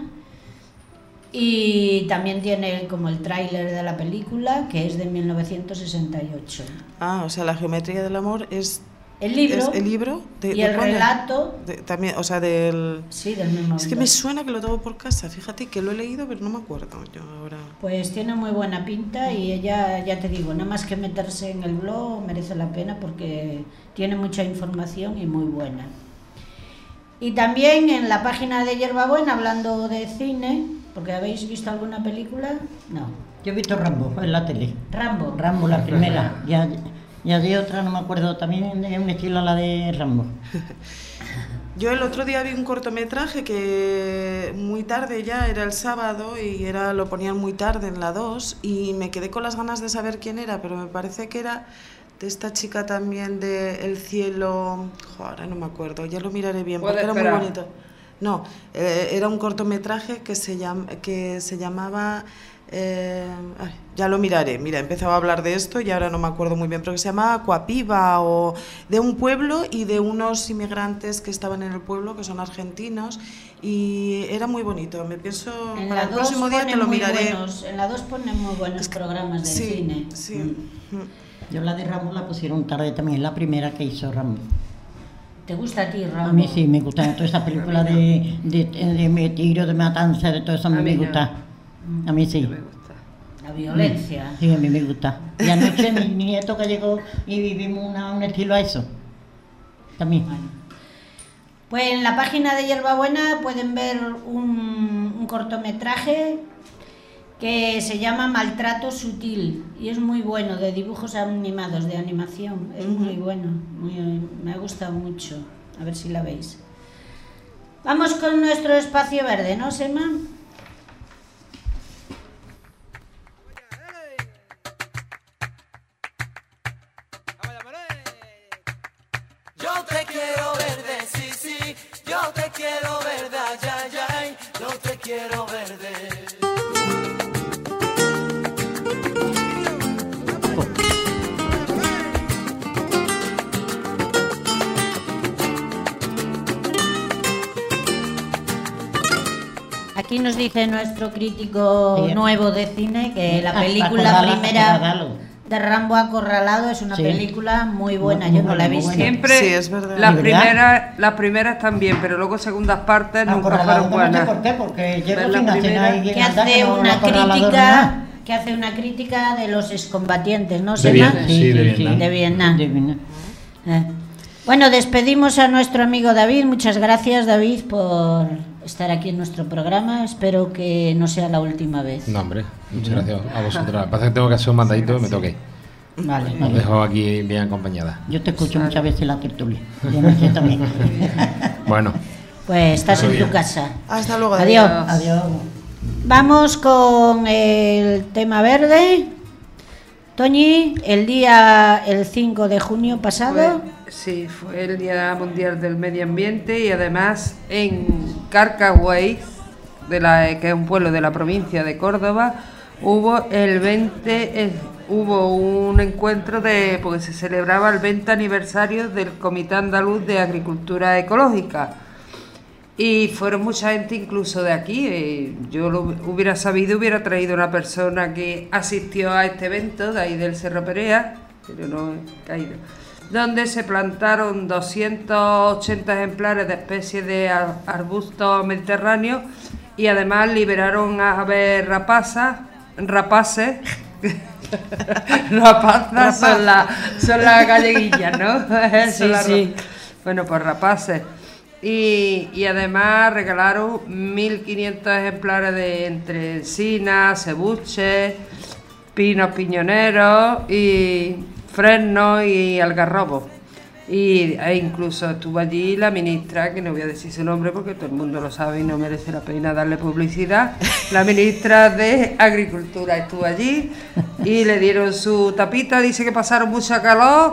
y también tiene como el tráiler de la película, que es de 1968. Ah, o sea, la geometría del amor es El libro, ¿es el libro y de el cuándo? relato, También, o sea, del. sí, del mismo Es que autor. me suena que lo tengo por casa. Fíjate que lo he leído, pero no me acuerdo yo ahora. Pues tiene muy buena pinta, y ella, ya te digo, nada más que meterse en el blog merece la pena porque tiene mucha información y muy buena. Y también en la página de Hierbabuena, hablando de cine, porque ¿habéis visto alguna película? No. Yo he visto Rambo en la tele. Rambo. Rambo, la primera. Ya de otra no me acuerdo, también es un estilo a la de Rambo. Yo el otro día vi un cortometraje que muy tarde ya, era el sábado, y lo ponían muy tarde en la 2, y me quedé con las ganas de saber quién era, pero me parece que era de esta chica también de El cielo. Ahora no me acuerdo, ya lo miraré bien, Puede porque era esperar. muy bonito. No, era un cortometraje que se llamaba... ya lo miraré, mira, empezaba a hablar de esto y ahora no me acuerdo muy bien, pero que se llamaba Coapiba, o de un pueblo y de unos inmigrantes que estaban en el pueblo, que son argentinos, y era muy bonito. Me pienso, para el próximo día te lo miraré. En la 2 ponen muy buenos programas de cine. Sí. Yo la de Ramón la pusieron tarde también, la primera que hizo Ramón. ¿Te gusta a ti, Ramón? A mí sí, me gusta toda esa película de tiro, de matanza, de todo eso, a mí me gusta. A mí sí. La violencia. Sí, a mí me gusta. Y anoche mi nieto que llegó y vivimos un estilo a eso. También. Pues en la página de Hierbabuena pueden ver un cortometraje que se llama Maltrato Sutil y es muy bueno, de dibujos animados, de animación. Es muy bueno, me ha gustado mucho. A ver si la veis. Vamos con nuestro espacio verde, ¿no, Sema? Yo te quiero verde, sí, sí, yo te quiero verde, ay, ay, ay, yo te quiero verde. Aquí nos dice nuestro crítico nuevo de cine que la película Acorralado. de Rambo Acorralado es una película muy buena, yo no la he visto. Siempre Sí, es verdad. las primeras están bien, pero luego segundas partes nunca fueron No sé buenas. por qué, porque llevo Ver la sin hacer primera, ahí Que nada, hace no una acorralador nada. crítica, que hace una crítica de los excombatientes, ¿no, De Sema? Sí, de Vietnam. De Vietnam. De Vietnam. Bueno, despedimos a nuestro amigo David. Muchas gracias, David, por estar aquí en nuestro programa. Espero que no sea la última vez. No, hombre, muchas gracias a vosotros. Pasa que tengo que hacer un mandadito y me toque. Vale. Os dejo aquí bien acompañada. Yo te escucho muchas veces la tertulia. Yo no sé también. Bueno, Pues estás en tu bien. casa. Hasta luego. Adiós. Adiós. Vamos con el tema verde. Toñi, el 5 de junio pasado. Sí, fue el Día Mundial del Medio Ambiente y además en Carcahués, que es un pueblo de la provincia de Córdoba, hubo un encuentro porque se celebraba el 20 aniversario del Comité Andaluz de Agricultura Ecológica. Y fueron mucha gente incluso de aquí. Yo lo hubiera sabido, hubiera traído una persona que asistió a este evento de ahí del Cerro Perea, pero no he caído, donde se plantaron 280 ejemplares de especies de arbustos mediterráneos y además liberaron a aves rapaces. Rapazas son las galleguillas, ¿no? Sí. Bueno, pues rapaces. Y además regalaron 1.500 ejemplares de entre encinas, cebuches, pinos piñoneros y fresnos y algarrobos. E incluso estuvo allí la ministra, que no voy a decir su nombre porque todo el mundo lo sabe y no merece la pena darle publicidad. La ministra de Agricultura estuvo allí y le dieron su tapita. Dice que pasaron mucha calor,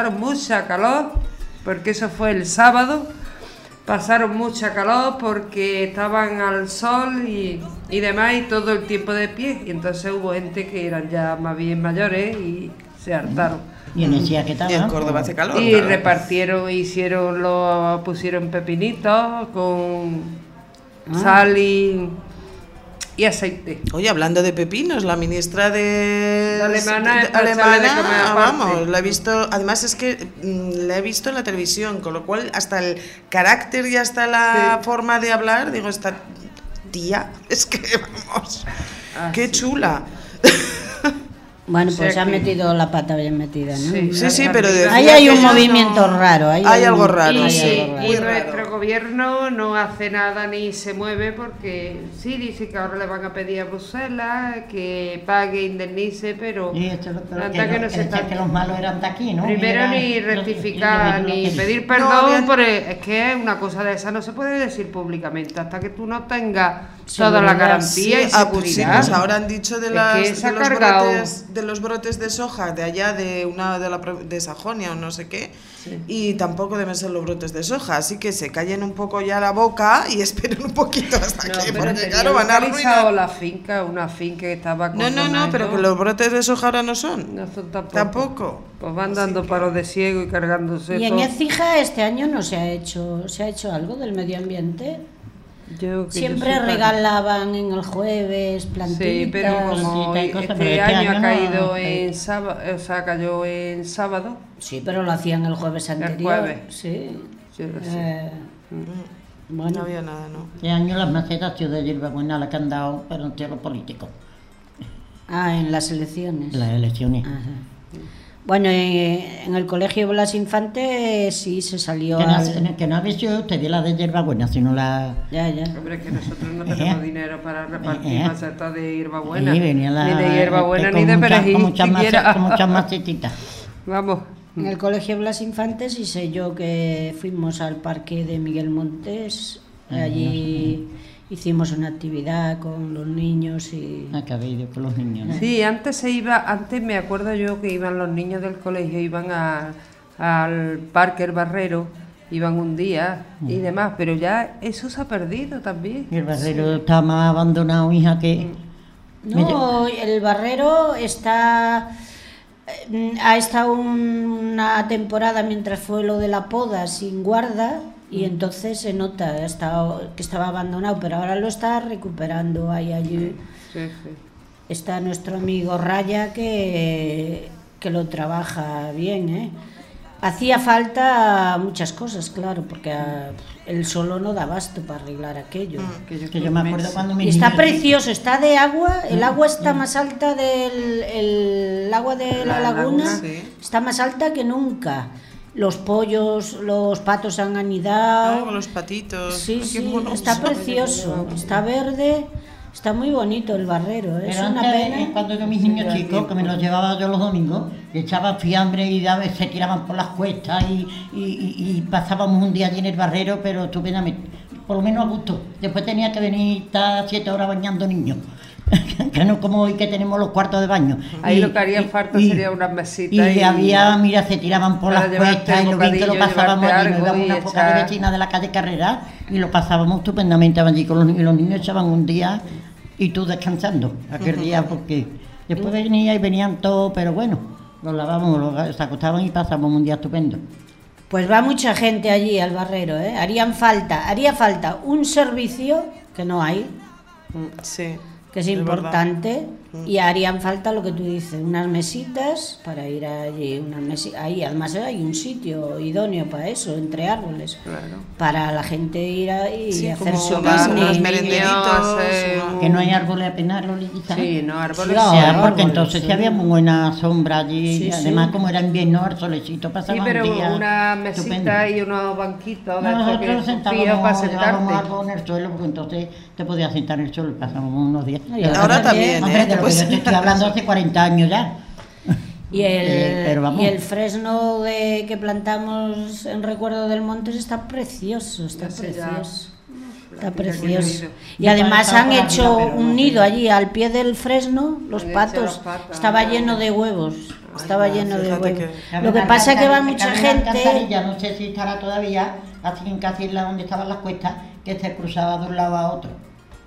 porque eso fue el sábado. Pasaron mucha calor porque estaban al sol y demás, y todo el tiempo de pie. Y entonces hubo gente que eran ya más bien mayores y se hartaron. Y en Echea, ¿qué tal? Y en Córdoba hace calor. Y claro. repartieron, pusieron pepinitos con sal y aceite. Oye, hablando de pepinos, la ministra de Alemana es alemana, para echarle de comer aparte. vamos, la he visto, además es que la he visto en la televisión, con lo cual hasta el carácter y hasta la forma de hablar, digo, esta tía, es que vamos, qué chula. Bueno, O pues sea ha que- metido la pata bien metida, ¿no? Sí, pero decía Ahí hay que un ella movimiento no- raro. Hay algo raro, hay sí. algo raro. Y Muy nuestro raro. gobierno no hace nada ni se mueve porque sí, dice que ahora le van a pedir a Bruselas que pague, indemnice, pero Y esto es lo que, hasta que no se está... que los malos eran de aquí, ¿no? Primero Mira, ni los- rectificar, los- ni los- pedir No, perdón, bien. es que una cosa de esa no se puede decir públicamente. Hasta que tú no tengas toda la Seguridad. garantía y pues sí, seguridad. pues ahora han dicho de, Es que se ha cargado. de los brotes de soja de allá de Sajonia o no sé qué, y tampoco deben ser los brotes de soja, así que se callen un poco ya la boca y esperen un poquito hasta No, que, pero porque tenía claro, van a localizado arruinar. la finca, una finca que estaba No, condonada y pero todo. que los brotes de soja ahora no son. No son tampoco. Tampoco. Pues van dando paros de ciego y cargándose Y en todo. Écija este año no se ha hecho algo del medio ambiente. Yo que Siempre yo sepa, regalaban en el jueves plantitas. Sí, pero como plantita y cosas, pero este este año año ha no caído hay. en sábado, o sea, cayó en sábado. Sí, pero lo hacían el jueves anterior. jueves. Sí. Sí, lo sé. Bueno, No había nada, ¿no? Este año las macetas han sido de hierbabuena las que han dado para entre los políticos, en las elecciones. las elecciones. Ajá. Bueno, en el colegio Blas Infante sí se salió. Que no habéis sido usted de la de hierbabuena, sino la... Ya. Hombre, que nosotros no tenemos dinero para repartir macetas de hierbabuena. Sí, venía la... Ni de hierbabuena con ni de muchas- perejil. con muchas siquiera. con muchas macetitas. Vamos. En el colegio Blas Infante sí sé yo que fuimos al parque de Miguel Montes. Allí hicimos una actividad con los niños y... Que habéis ido con los niños, ¿no? Sí, antes me acuerdo yo que iban los niños del colegio, iban al parque El Barrero, iban un día y demás, pero ya eso se ha perdido también. Y el barrero está más abandonado, hija, que... No, el Barrero ha estado una temporada mientras fue lo de la poda sin guarda y entonces se nota que estaba abandonado, pero ahora lo está recuperando. Allí Sí, sí. está nuestro amigo Raya que lo trabaja bien, ¿eh? Hacía falta muchas cosas, claro, porque él solo no da abasto para arreglar aquello. Que yo me acuerdo cuando Y mis está niños- precioso, está de agua, el agua está más alta el agua de la laguna, sí. está más alta que nunca. Los pollos, los patos han Ah, anidado. con los patitos. Sí, Qué sí, monos. está precioso, está verde, está muy bonito el Barrero, es Pero una antes, pena. cuando yo mis niños chicos, que me los llevaba yo los domingos, le echaba fiambre y se tiraban por las cuestas y pasábamos un día allí en el barrero, pero estupendamente, por lo menos a gusto. Después tenía que venir estar 7 horas bañando niños, que no como hoy que tenemos los cuartos de baño. Ahí lo que haría falta sería unas mesitas Y había, mira, se tiraban por para las llevarte cuestas y lo bien que lo bocadillo, pasábamos llevarte allí. Nos algo íbamos a y una poca de echar- vecina de la calle Carrera y lo pasábamos estupendamente allí con los niños. Los niños echaban un día y tú descansando aquel día, porque después venía y venían todos, pero bueno, los lavábamos, se acostaban y pasábamos un día estupendo. Pues va mucha gente allí al Barrero, ¿eh? Haría falta un servicio que no hay, Sí. que es verdad. importante, y harían falta lo que tú dices, unas mesitas para ir allí, ahí además hay un sitio idóneo para eso, entre árboles, para la gente ir ahí Sí, y hacer como su unos picnic. merenderitos. hacer ¿no? Que no hay árboles apenas, Lolita. Sí, no, árboles. Sí, O sea, porque árboles, entonces sí. sí había muy buena sombra allí, Sí, y además sí. como era invierno, el solecito Sí, pasaba pero un día una estupendo. mesita y unos banquitos de estos Nosotros que nos son fijos para sentábamos, llevábamos sentarte. algo en el suelo, porque entonces te podías sentar en el suelo y pasábamos unos días. Y ahora también, Hombre, ¿eh? de lo Pues- que yo te estoy hablando hace 40 años ya. Y pero vamos. y el fresno que plantamos en recuerdo del Montes está precioso, está Ese ya- precioso. Está Qué precioso. bonito. Y además Estaba han por hecho arriba, pero un no nido sé. allí al pie del fresno, los Han hecho las patos. patas, Estaba ¿no? lleno de huevos. Estaba lleno de fíjate huevos. que- Lo que pasa es que va mucha Había una gente. alcantarilla, no sé si estará todavía, así casi en la donde estaban las cuestas, que se cruzaba de un lado a otro.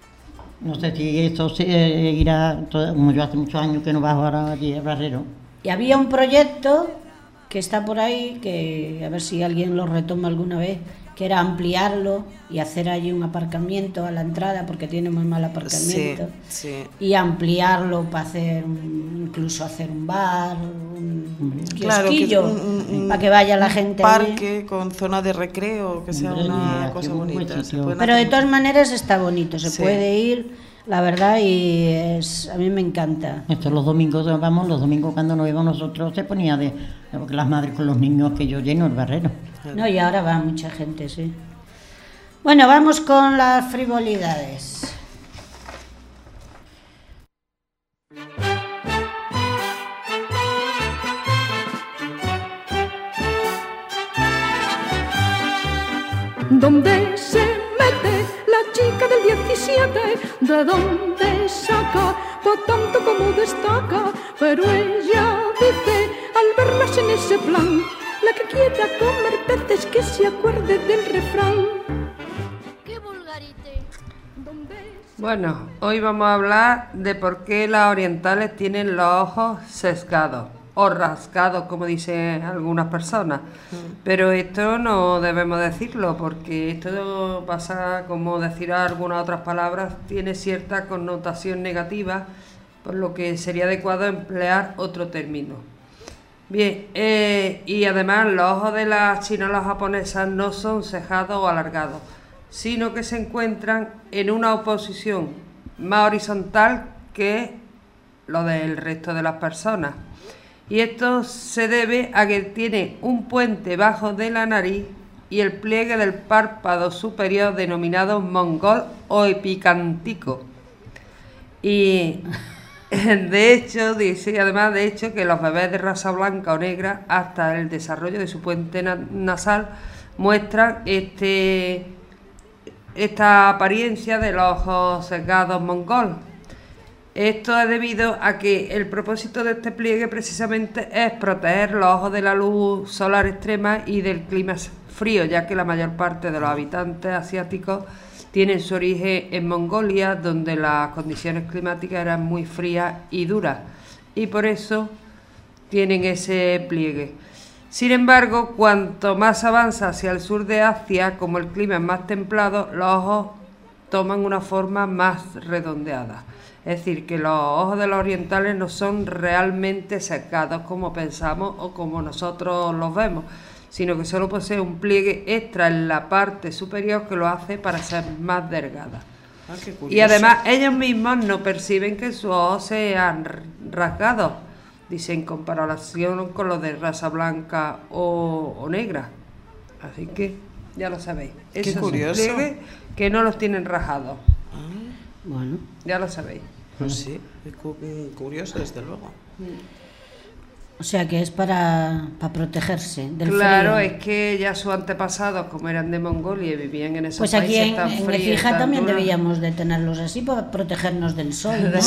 No sé si eso seguirá, como yo hace muchos años que no bajo ahora allí al barrero. Y había un proyecto que está por ahí, que a ver si alguien lo retoma alguna vez, que era ampliarlo y hacer allí un aparcamiento a la entrada, porque tiene muy mal aparcamiento. Sí. Y ampliarlo para hacer incluso hacer un bar, un Claro, que kiosquillo, un para que vaya la gente allí. parque con zona de recreo, que sea Hombre, una y cosa aquí un bonita. buen se sitio. pueden Pero de hacer todas maneras está bonito, se Sí. puede ir, la verdad, y a mí me encanta. Esto los domingos, vamos, los domingos cuando nos íbamos nosotros se ponía porque las madres con los niños que yo lleno el barrero. No, y ahora va mucha gente, sí. Bueno, vamos con las frivolidades. Donde se mete la chica del 17 de dónde saca, por tanto como destaca, pero ella dice, al verlas en ese plan, la que quiera comer peces que se acuerde del refrán. ¡Qué vulgarite! Bueno, hoy vamos a hablar de por qué las orientales tienen los ojos sesgados o rasgados, como dicen algunas personas. Pero esto no debemos decirlo, porque esto pasa, como decir algunas otras palabras, tiene cierta connotación negativa, por lo que sería adecuado emplear otro término. Bien, y además los ojos de las chinolas japonesas no son cejados o alargados, sino que se encuentran en una oposición más horizontal que lo del resto de las personas. Y esto se debe a que tiene un puente bajo de la nariz y el pliegue del párpado superior denominado mongol o epicántico. Y de hecho, dice además de hecho que los bebés de raza blanca o negra, hasta el desarrollo de su puente nasal, muestran esta apariencia de los ojos sesgados mongol. Esto es debido a que el propósito de este pliegue precisamente es proteger los ojos de la luz solar extrema y del clima frío, ya que la mayor parte de los habitantes asiáticos tienen su origen en Mongolia, donde las condiciones climáticas eran muy frías y duras, y por eso tienen ese pliegue. Sin embargo, cuanto más avanza hacia el sur de Asia, como el clima es más templado, los ojos toman una forma más redondeada. Es decir, que los ojos de los orientales no son realmente sesgados como pensamos o como nosotros los vemos, sino que solo posee un pliegue extra en la parte superior que lo hace para ser más delgada. Qué curioso. Y además ellos mismos no perciben que sus ojos sean rasgados, dice, en comparación con los de raza blanca o negra. Así que ya lo sabéis. Qué Esos curioso. pliegues que no los tienen rajados. Bueno, Ya lo sabéis. Pues sí, es curioso desde luego. o sea que es para protegerse del Claro, frío. es que ya sus antepasados, como eran de Mongolia y vivían en esos Pues aquí países en tan fríos y Écija tan también duros. debíamos de tenerlos así para protegernos del sol, ¿no?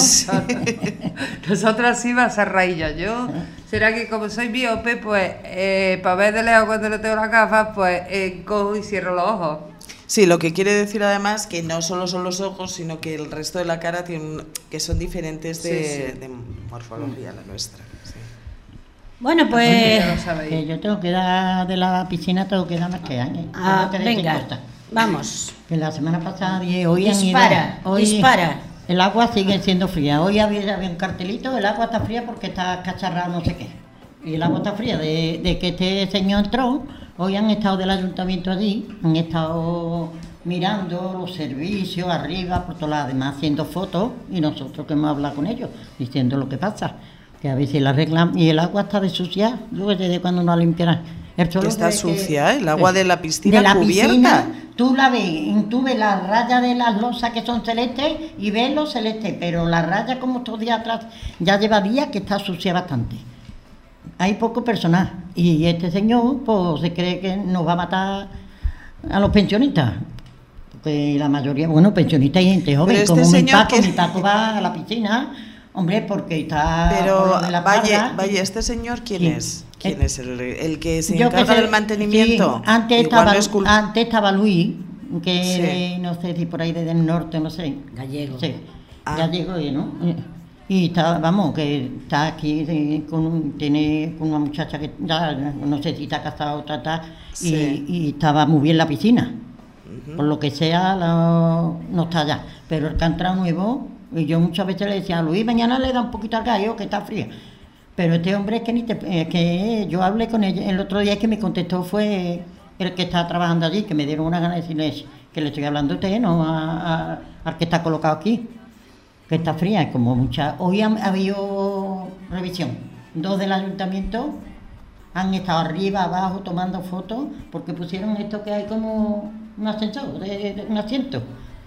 Nosotros sí va a ser raílla. Yo, será que como soy miope, pues para ver de lejos cuando no tengo las gafas, pues cojo y cierro los ojos. Sí, lo que quiere decir además que no solo son los ojos, sino que el resto de la cara que son diferentes de morfología la nuestra. Sí. Bueno, Ya pues lo sabéis. Que yo tengo que dar de la piscina, tengo que dar más que años. venga, vamos. Que la semana pasada hoy Dispara. El agua sigue siendo fría. Hoy había un cartelito, el agua está fría porque está cacharrada no sé qué. Y el agua está fría. De que este señor entró, hoy han estado del ayuntamiento allí, han estado mirando los servicios arriba, por todos lados, además haciendo fotos, y nosotros que hemos hablado con ellos, diciendo lo que pasa. Que a veces la arreglan y el agua está desuciada. Yo que sé de cuándo no la limpiarán. Que está sucia, el agua de la piscina de la cubierta. Piscina, tú ves las rayas de las losas que son celestes y ves los celestes, pero la raya como estos días atrás ya lleva días que está sucia bastante. Hay poco personal y este señor pues se cree que nos va a matar a los pensionistas. Porque la mayoría, bueno, pensionistas y gente joven, Pero como este mi señor Paco va a la piscina, hombre, porque está Pero por lo de la parra. vaya, ¿este señor quién es? ¿Quién es el que se Yo encarga sé, del mantenimiento? sí, antes Igual estaba Luis, que Sí. no sé si por ahí desde el norte, no sé. Gallego. Sí, Ah. gallego, ¿no? Y está, vamos, que está aquí, tiene una muchacha que ya, no sé si está casada o está, Sí. y estaba muy bien la piscina. Por lo que sea, no está allá. Pero el que ha entrado nuevo, y yo muchas veces le decía a Luis, mañana le da un poquito al gallo, que está fría. Pero este hombre es que yo hablé con él, el otro día que me contestó fue el que está trabajando allí, que me dieron una gana de decirle que le estoy hablando a usted, no al que está colocado aquí, que está fría, como mucha. Hoy ha habido revisión, 2 del ayuntamiento han estado arriba, abajo, tomando fotos, porque pusieron esto que hay como un ascensor, un asiento.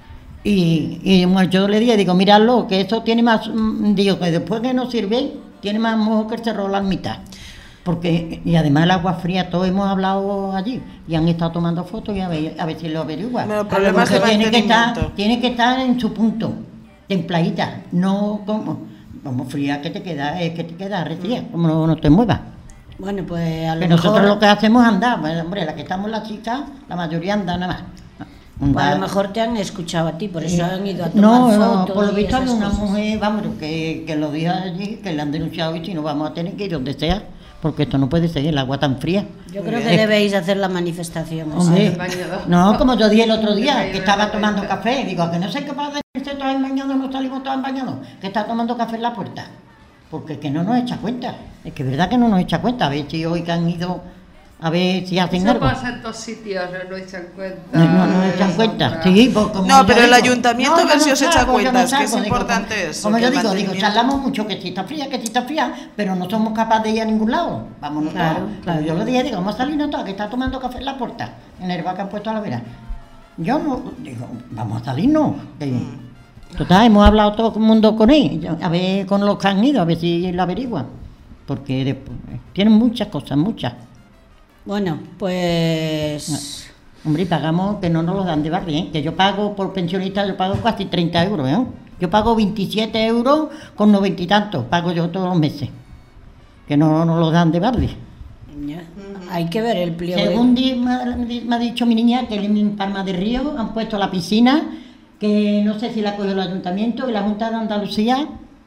Y bueno, yo le dije, digo, miradlo, que eso tiene más, digo, que después que no sirve, tiene más mojo que el cerro la mitad. Porque, y además el agua fría, todos hemos hablado allí, y han estado tomando fotos y a ver si lo averiguan. Bueno, problemas de Porque mantenimiento. tiene que estar en su punto. templadita, no como fría que te queda retría, como no te muevas. Bueno, pues a lo Que mejor... nosotros lo que hacemos es andar, pues, hombre, la que estamos las chicas, la mayoría andan nada más. Pues a lo mejor te han escuchado a ti, por eso han ido a tomar fotos. Por lo visto y hay esas una cosas. mujer, vamos, que lo dijo allí, que le han denunciado y si no vamos a tener que ir donde sea, porque esto no puede ser el agua tan fría. Yo creo que debéis hacer la manifestación. Hombre, el bañador. no, como yo dije el otro día, que estaba tomando café, digo, que no sé qué pasa, que todos bañados, no salimos todos bañados, que está tomando café en la puerta, porque que no nos echa cuenta, es que es verdad que no nos echa cuenta, a ver si hoy que han ido, a ver si hacen Eso algo. pasa en todos sitios, no echan cuenta. No echan cuenta, sí, pues como No, yo pero el digo, ayuntamiento a ver si os echa salgo, yo cuenta, es que salgo, es digo, importante eso, Como que yo el digo, mantenimiento- charlamos mucho que si está fría, pero no somos capaces de ir a ningún lado. Vámonos Claro, todos. claro. Yo le dije, digo, vamos a salirnos todos, que está tomando café en la puerta, en el bar que han puesto a la vera. Yo no, digo, vamos a salirnos. Total, hemos hablado todo el mundo con él, a ver con los que han ido, a ver si lo averiguan. Porque tienen muchas cosas, muchas. Bueno, pues... Hombre, y pagamos, que no nos lo dan de barrio, ¿eh? Que yo pago por pensionista, yo pago casi 30 euros, ¿eh? Yo pago 27 euros con 90 y tantos, pago yo todos los meses. Que no nos lo dan de barrio. ya, hay que ver el pliego. Según me ha dicho mi niña, que en Palma de Río han puesto la piscina, que no sé si la cogió el ayuntamiento, y la Junta de Andalucía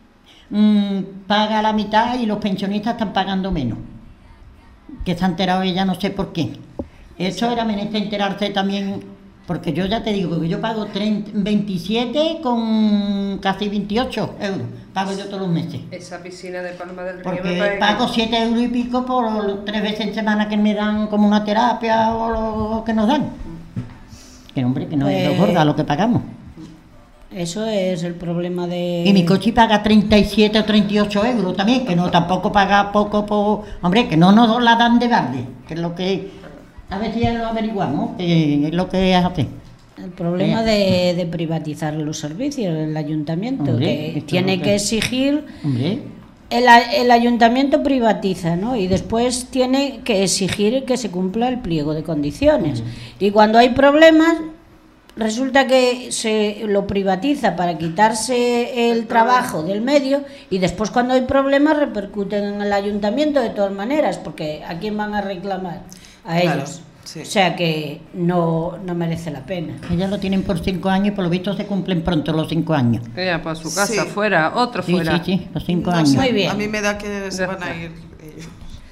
paga la mitad y los pensionistas están pagando menos. Que se ha enterado ella, no sé por qué. Eso era menester enterarse también, porque yo ya te digo que yo pago 27 con casi 28 euros, pago yo todos los meses. Esa piscina de Palma del Río me Porque parece pago 7 euros y pico por 3 veces en semana que me dan como una terapia o lo que nos dan. Que hombre, que no es lo gorda lo que pagamos. Eso es el problema de... Y mi coche paga 37 o 38 euros también, que no tampoco paga poco por... Hombre, que no nos la dan de barde, que es lo que... A ver si ya lo averiguamos, que es lo que hace. El problema de privatizar los servicios, el ayuntamiento, Hombre, que esto tiene es lo que exigir... Hombre, El ayuntamiento privatiza, ¿no? Y después tiene que exigir que se cumpla el pliego de condiciones. Y cuando hay problemas, resulta que se lo privatiza para quitarse el trabajo del medio y después cuando hay problemas repercuten en el ayuntamiento de todas maneras, porque ¿a quién van a reclamar? A Claro, ellos. sí. O sea que no merece la pena. ellas lo tienen por 5 años y por lo visto se cumplen pronto los 5 años. ella para su casa, Sí. fuera, otro Sí, fuera. sí, los 5 No años. sé, Muy bien. A mí me da que se Ya van a está. ir ellos.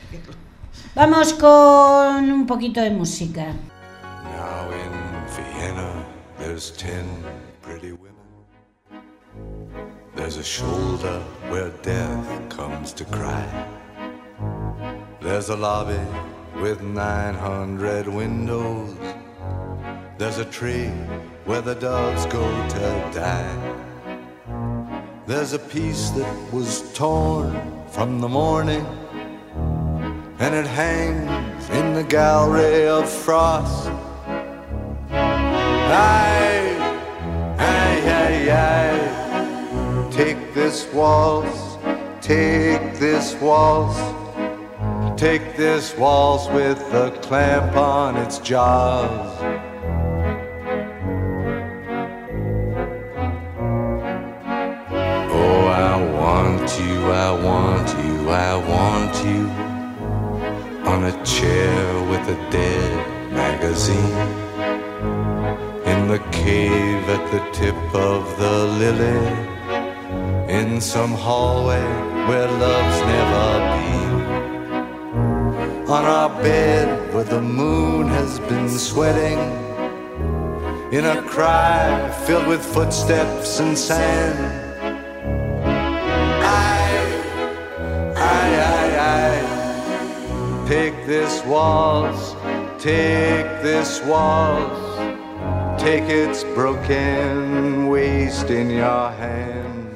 Vamos con un poquito de música. Now in Vienna, there's 10 pretty women. There's a shoulder where death comes to cry. There's a lobby with 900 windows. There's a tree where the doves go to die. There's a piece that was torn from the morning, and it hangs in the gallery of frost. Aye, aye, aye, aye. Take this waltz, take this waltz, take this waltz with a clamp on its jaws. Oh, I want you, I want you, I want you on a chair with a dead magazine, in the cave at the tip of the lily, in some hallway where love's never been, on our bed where the moon has been sweating, in a cry filled with footsteps and sand. Take this waltz, take this waltz, take its broken waist in your hand.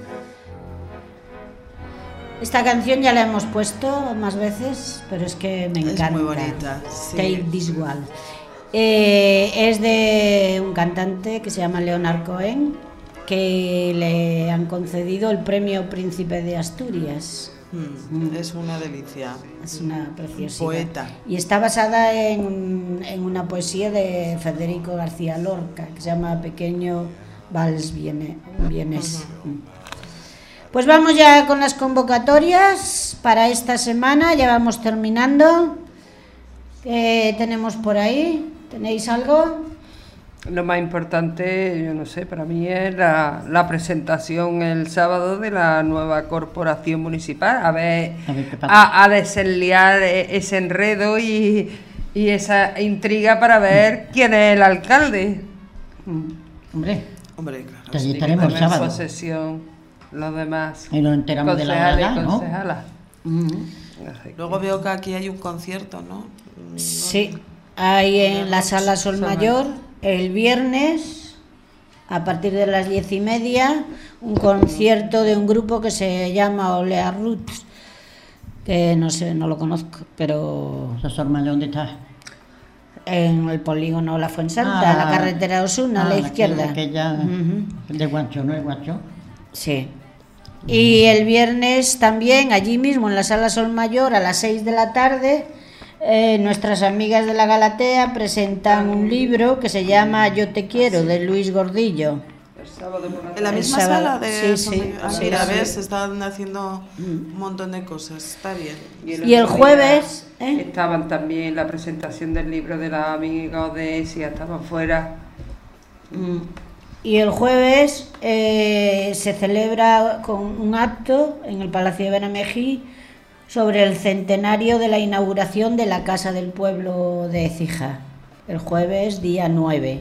Esta canción ya la hemos puesto más veces, pero es que me encanta. Es muy bonita, sí. Take This Waltz. Es de un cantante que se llama Leonard Cohen, que le han concedido el premio Príncipe de Asturias. Es una delicia. Es una preciosidad. Poeta. Y está basada en una poesía de Federico García Lorca, que se llama Pequeño vals vienes. Pues vamos ya con las convocatorias para esta semana, ya vamos terminando. ¿Qué tenemos por ahí? ¿Tenéis algo? Lo más importante, yo no sé, para mí es la presentación el sábado de la nueva corporación municipal, a ver qué pasa. A desenliar ese enredo y esa intriga para ver quién es el alcalde. Hombre, claro. Allí estaremos el sábado. Posesión, los demás. Y nos enteramos de la verdad, ¿no? Concejalas. Luego veo que aquí hay un concierto, ¿no? Sí, hay en la sala Sol Mayor el viernes a partir de las 10:30 un concierto de un grupo que se llama Olea Roots, que no sé, no lo conozco, pero... ¿Sol Mayor dónde está? En el polígono La Fuensanta, la carretera de Osuna, a la izquierda. Aquella de Guacho, ¿no es Guacho? Sí. Y el viernes también, allí mismo en la sala Sol Mayor, a las 6 de la tarde, nuestras amigas de la Galatea presentan un libro que se llama Yo te quiero, de Luis Gordillo. En la misma sala de... Sí. Mira, ves, están haciendo un montón de cosas, está bien. Y el jueves... Estaban también la presentación del libro de la amiga de Esia, estaban fuera. Y el jueves se celebra con un acto en el Palacio de Benamejí sobre el centenario de la inauguración de la Casa del Pueblo de Écija, el jueves día 9.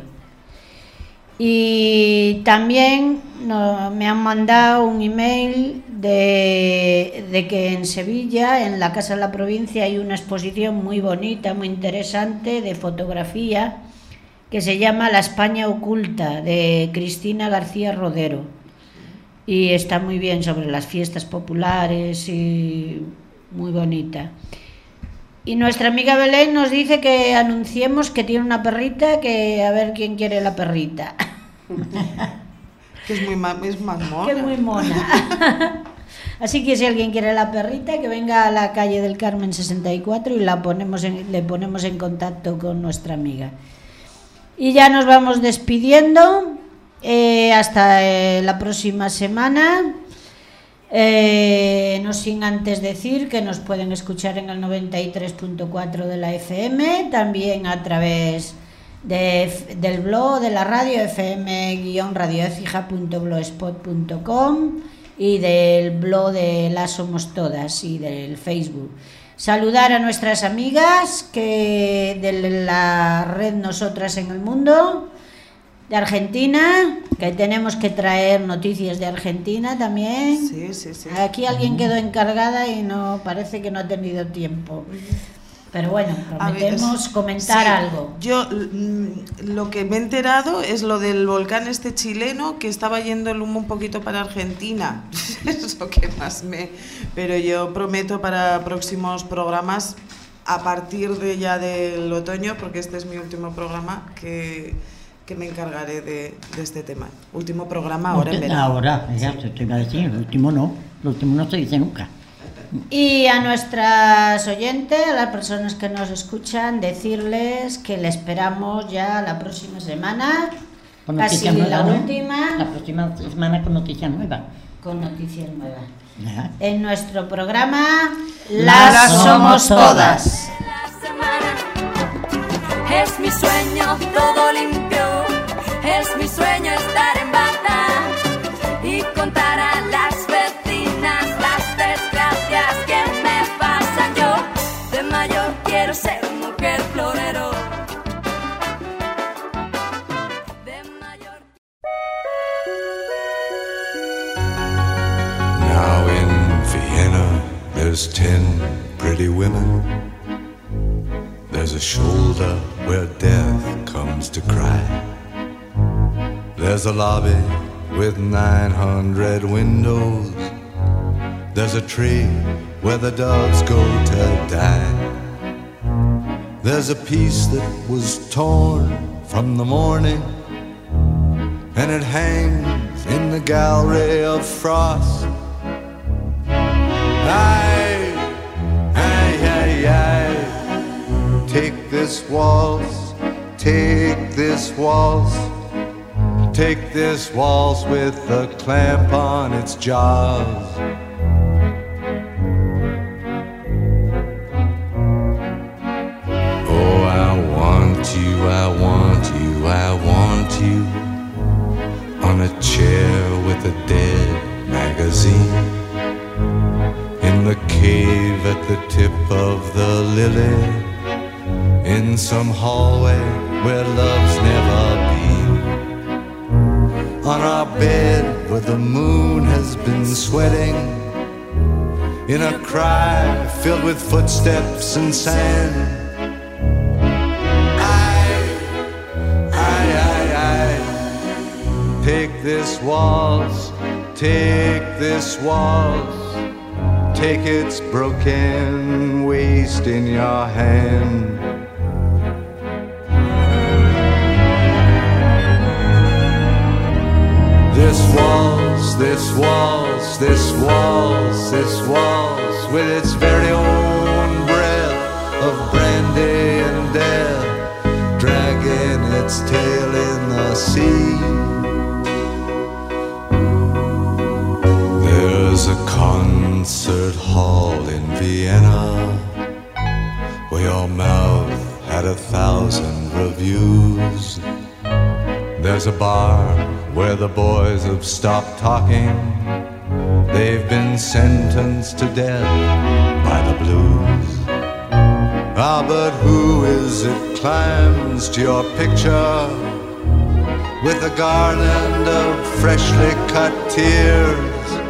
Y también me han mandado un email de que en Sevilla, en la Casa de la Provincia, hay una exposición muy bonita, muy interesante de fotografía que se llama La España Oculta, de Cristina García Rodero. Y está muy bien sobre las fiestas populares y muy bonita. Y nuestra amiga Belén nos dice que anunciemos que tiene una perrita, que a ver quién quiere la perrita. Que es más mona. Que es muy mona. Así que si alguien quiere la perrita, que venga a la calle del Carmen 64 y le ponemos en contacto con nuestra amiga. Y ya nos vamos despidiendo hasta la próxima semana. No sin antes decir que nos pueden escuchar en el 93.4 de la FM, también a través del blog de la radio fm-radioecija.blogspot.com y del blog de Las Somos Todas y del Facebook. Saludar a nuestras amigas que de la red Nosotras en el Mundo, de Argentina, que tenemos que traer noticias de Argentina también. Sí. Aquí alguien quedó encargada y parece que no ha tenido tiempo. Pero bueno, prometemos comentar algo. Yo lo que me he enterado es lo del volcán chileno, que estaba yendo el humo un poquito para Argentina. Es lo que más Pero yo prometo para próximos programas, a partir del otoño, porque este es mi último programa, que me encargaré de este tema. Último programa ahora en verano. Ahora, ya te iba a decir, el último no se dice nunca. Y a nuestras oyentes, a las personas que nos escuchan, decirles que le esperamos ya la próxima semana, casi la última. La próxima semana con noticias nuevas. Con noticias nuevas. Ya. En nuestro programa Las Somos Todas. Es mi sueño todo limpio, es mi sueño estar en bata y contar a las vecinas las desgracias que me pasan. Yo de mayor quiero ser mujer florero. De mayor. Now in Vienna there's 10 pretty women. There's a shoulder where death comes to cry. There's a lobby with 900 windows. There's a tree where the doves go to die. There's a piece that was torn from the morning, and it hangs in the gallery of frost. Aye, aye, aye, aye. Take this waltz, Take this waltz with a clamp on its jaws. Oh, I want you, I want you, I want you on a chair with a dead magazine, in the cave at the tip of the lily, in some hallway where love's never been, on our bed where the moon has been sweating, in a cry filled with footsteps and sand. Take this waltz, take this waltz, take its broken waist in your hand. This waltz, this waltz, this waltz, this waltz, with its very own breath of brandy and death, dragging its tail in the sea. There's a concert hall in Vienna where your mouth had 1,000 reviews. There's a bar where the boys have stopped talking. They've been sentenced to death by the blues. Ah, but who is it climbs to your picture with a garland of freshly cut tears?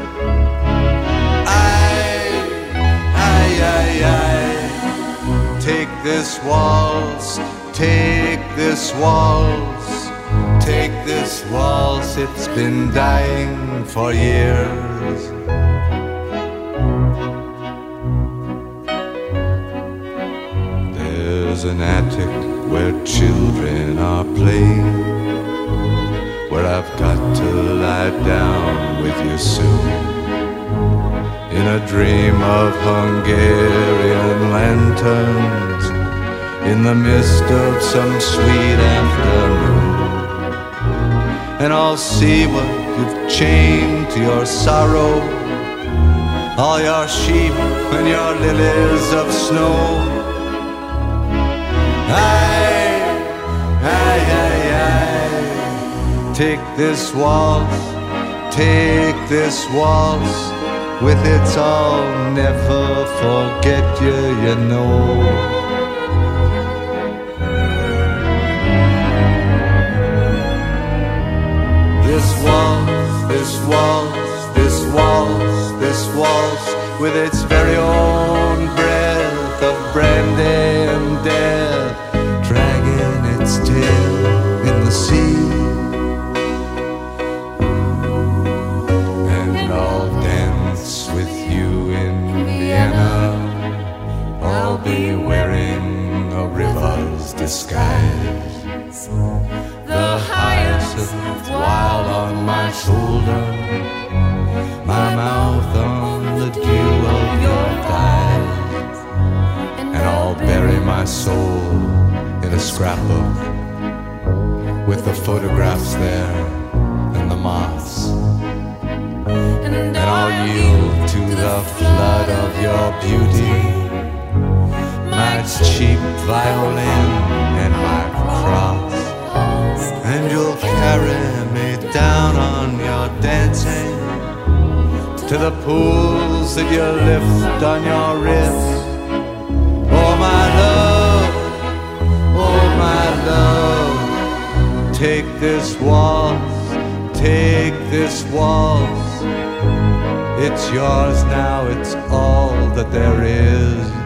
Take this waltz, take this waltz, take this waltz, it's been dying for years. There's an attic where children are playing, where I've got to lie down with you soon, in a dream of Hungarian lanterns, in the mist of some sweet afternoon. And I'll see what you've chained to your sorrow, all your sheep and your lilies of snow. Aye, aye, aye, aye. Take this waltz, take this waltz, with its I'll never forget you, you know. This waltz, this waltz, this waltz, this waltz, with its very own breath of brandy and death, dragging its tail in the sea. And I'll dance with you in Vienna. I'll be wearing a river's disguise, the hyacinth wild on my shoulder, my mouth on the dew of your thighs. And I'll bury my soul in a scrapbook with the photographs there and the moths. And I'll yield to the flood of your beauty, my cheap violin and my cross. And you'll carry me down on your dancing to the pools that you lift on your wrist. Oh my love, oh my love, take this waltz, take this waltz. It's yours now, it's all that there is.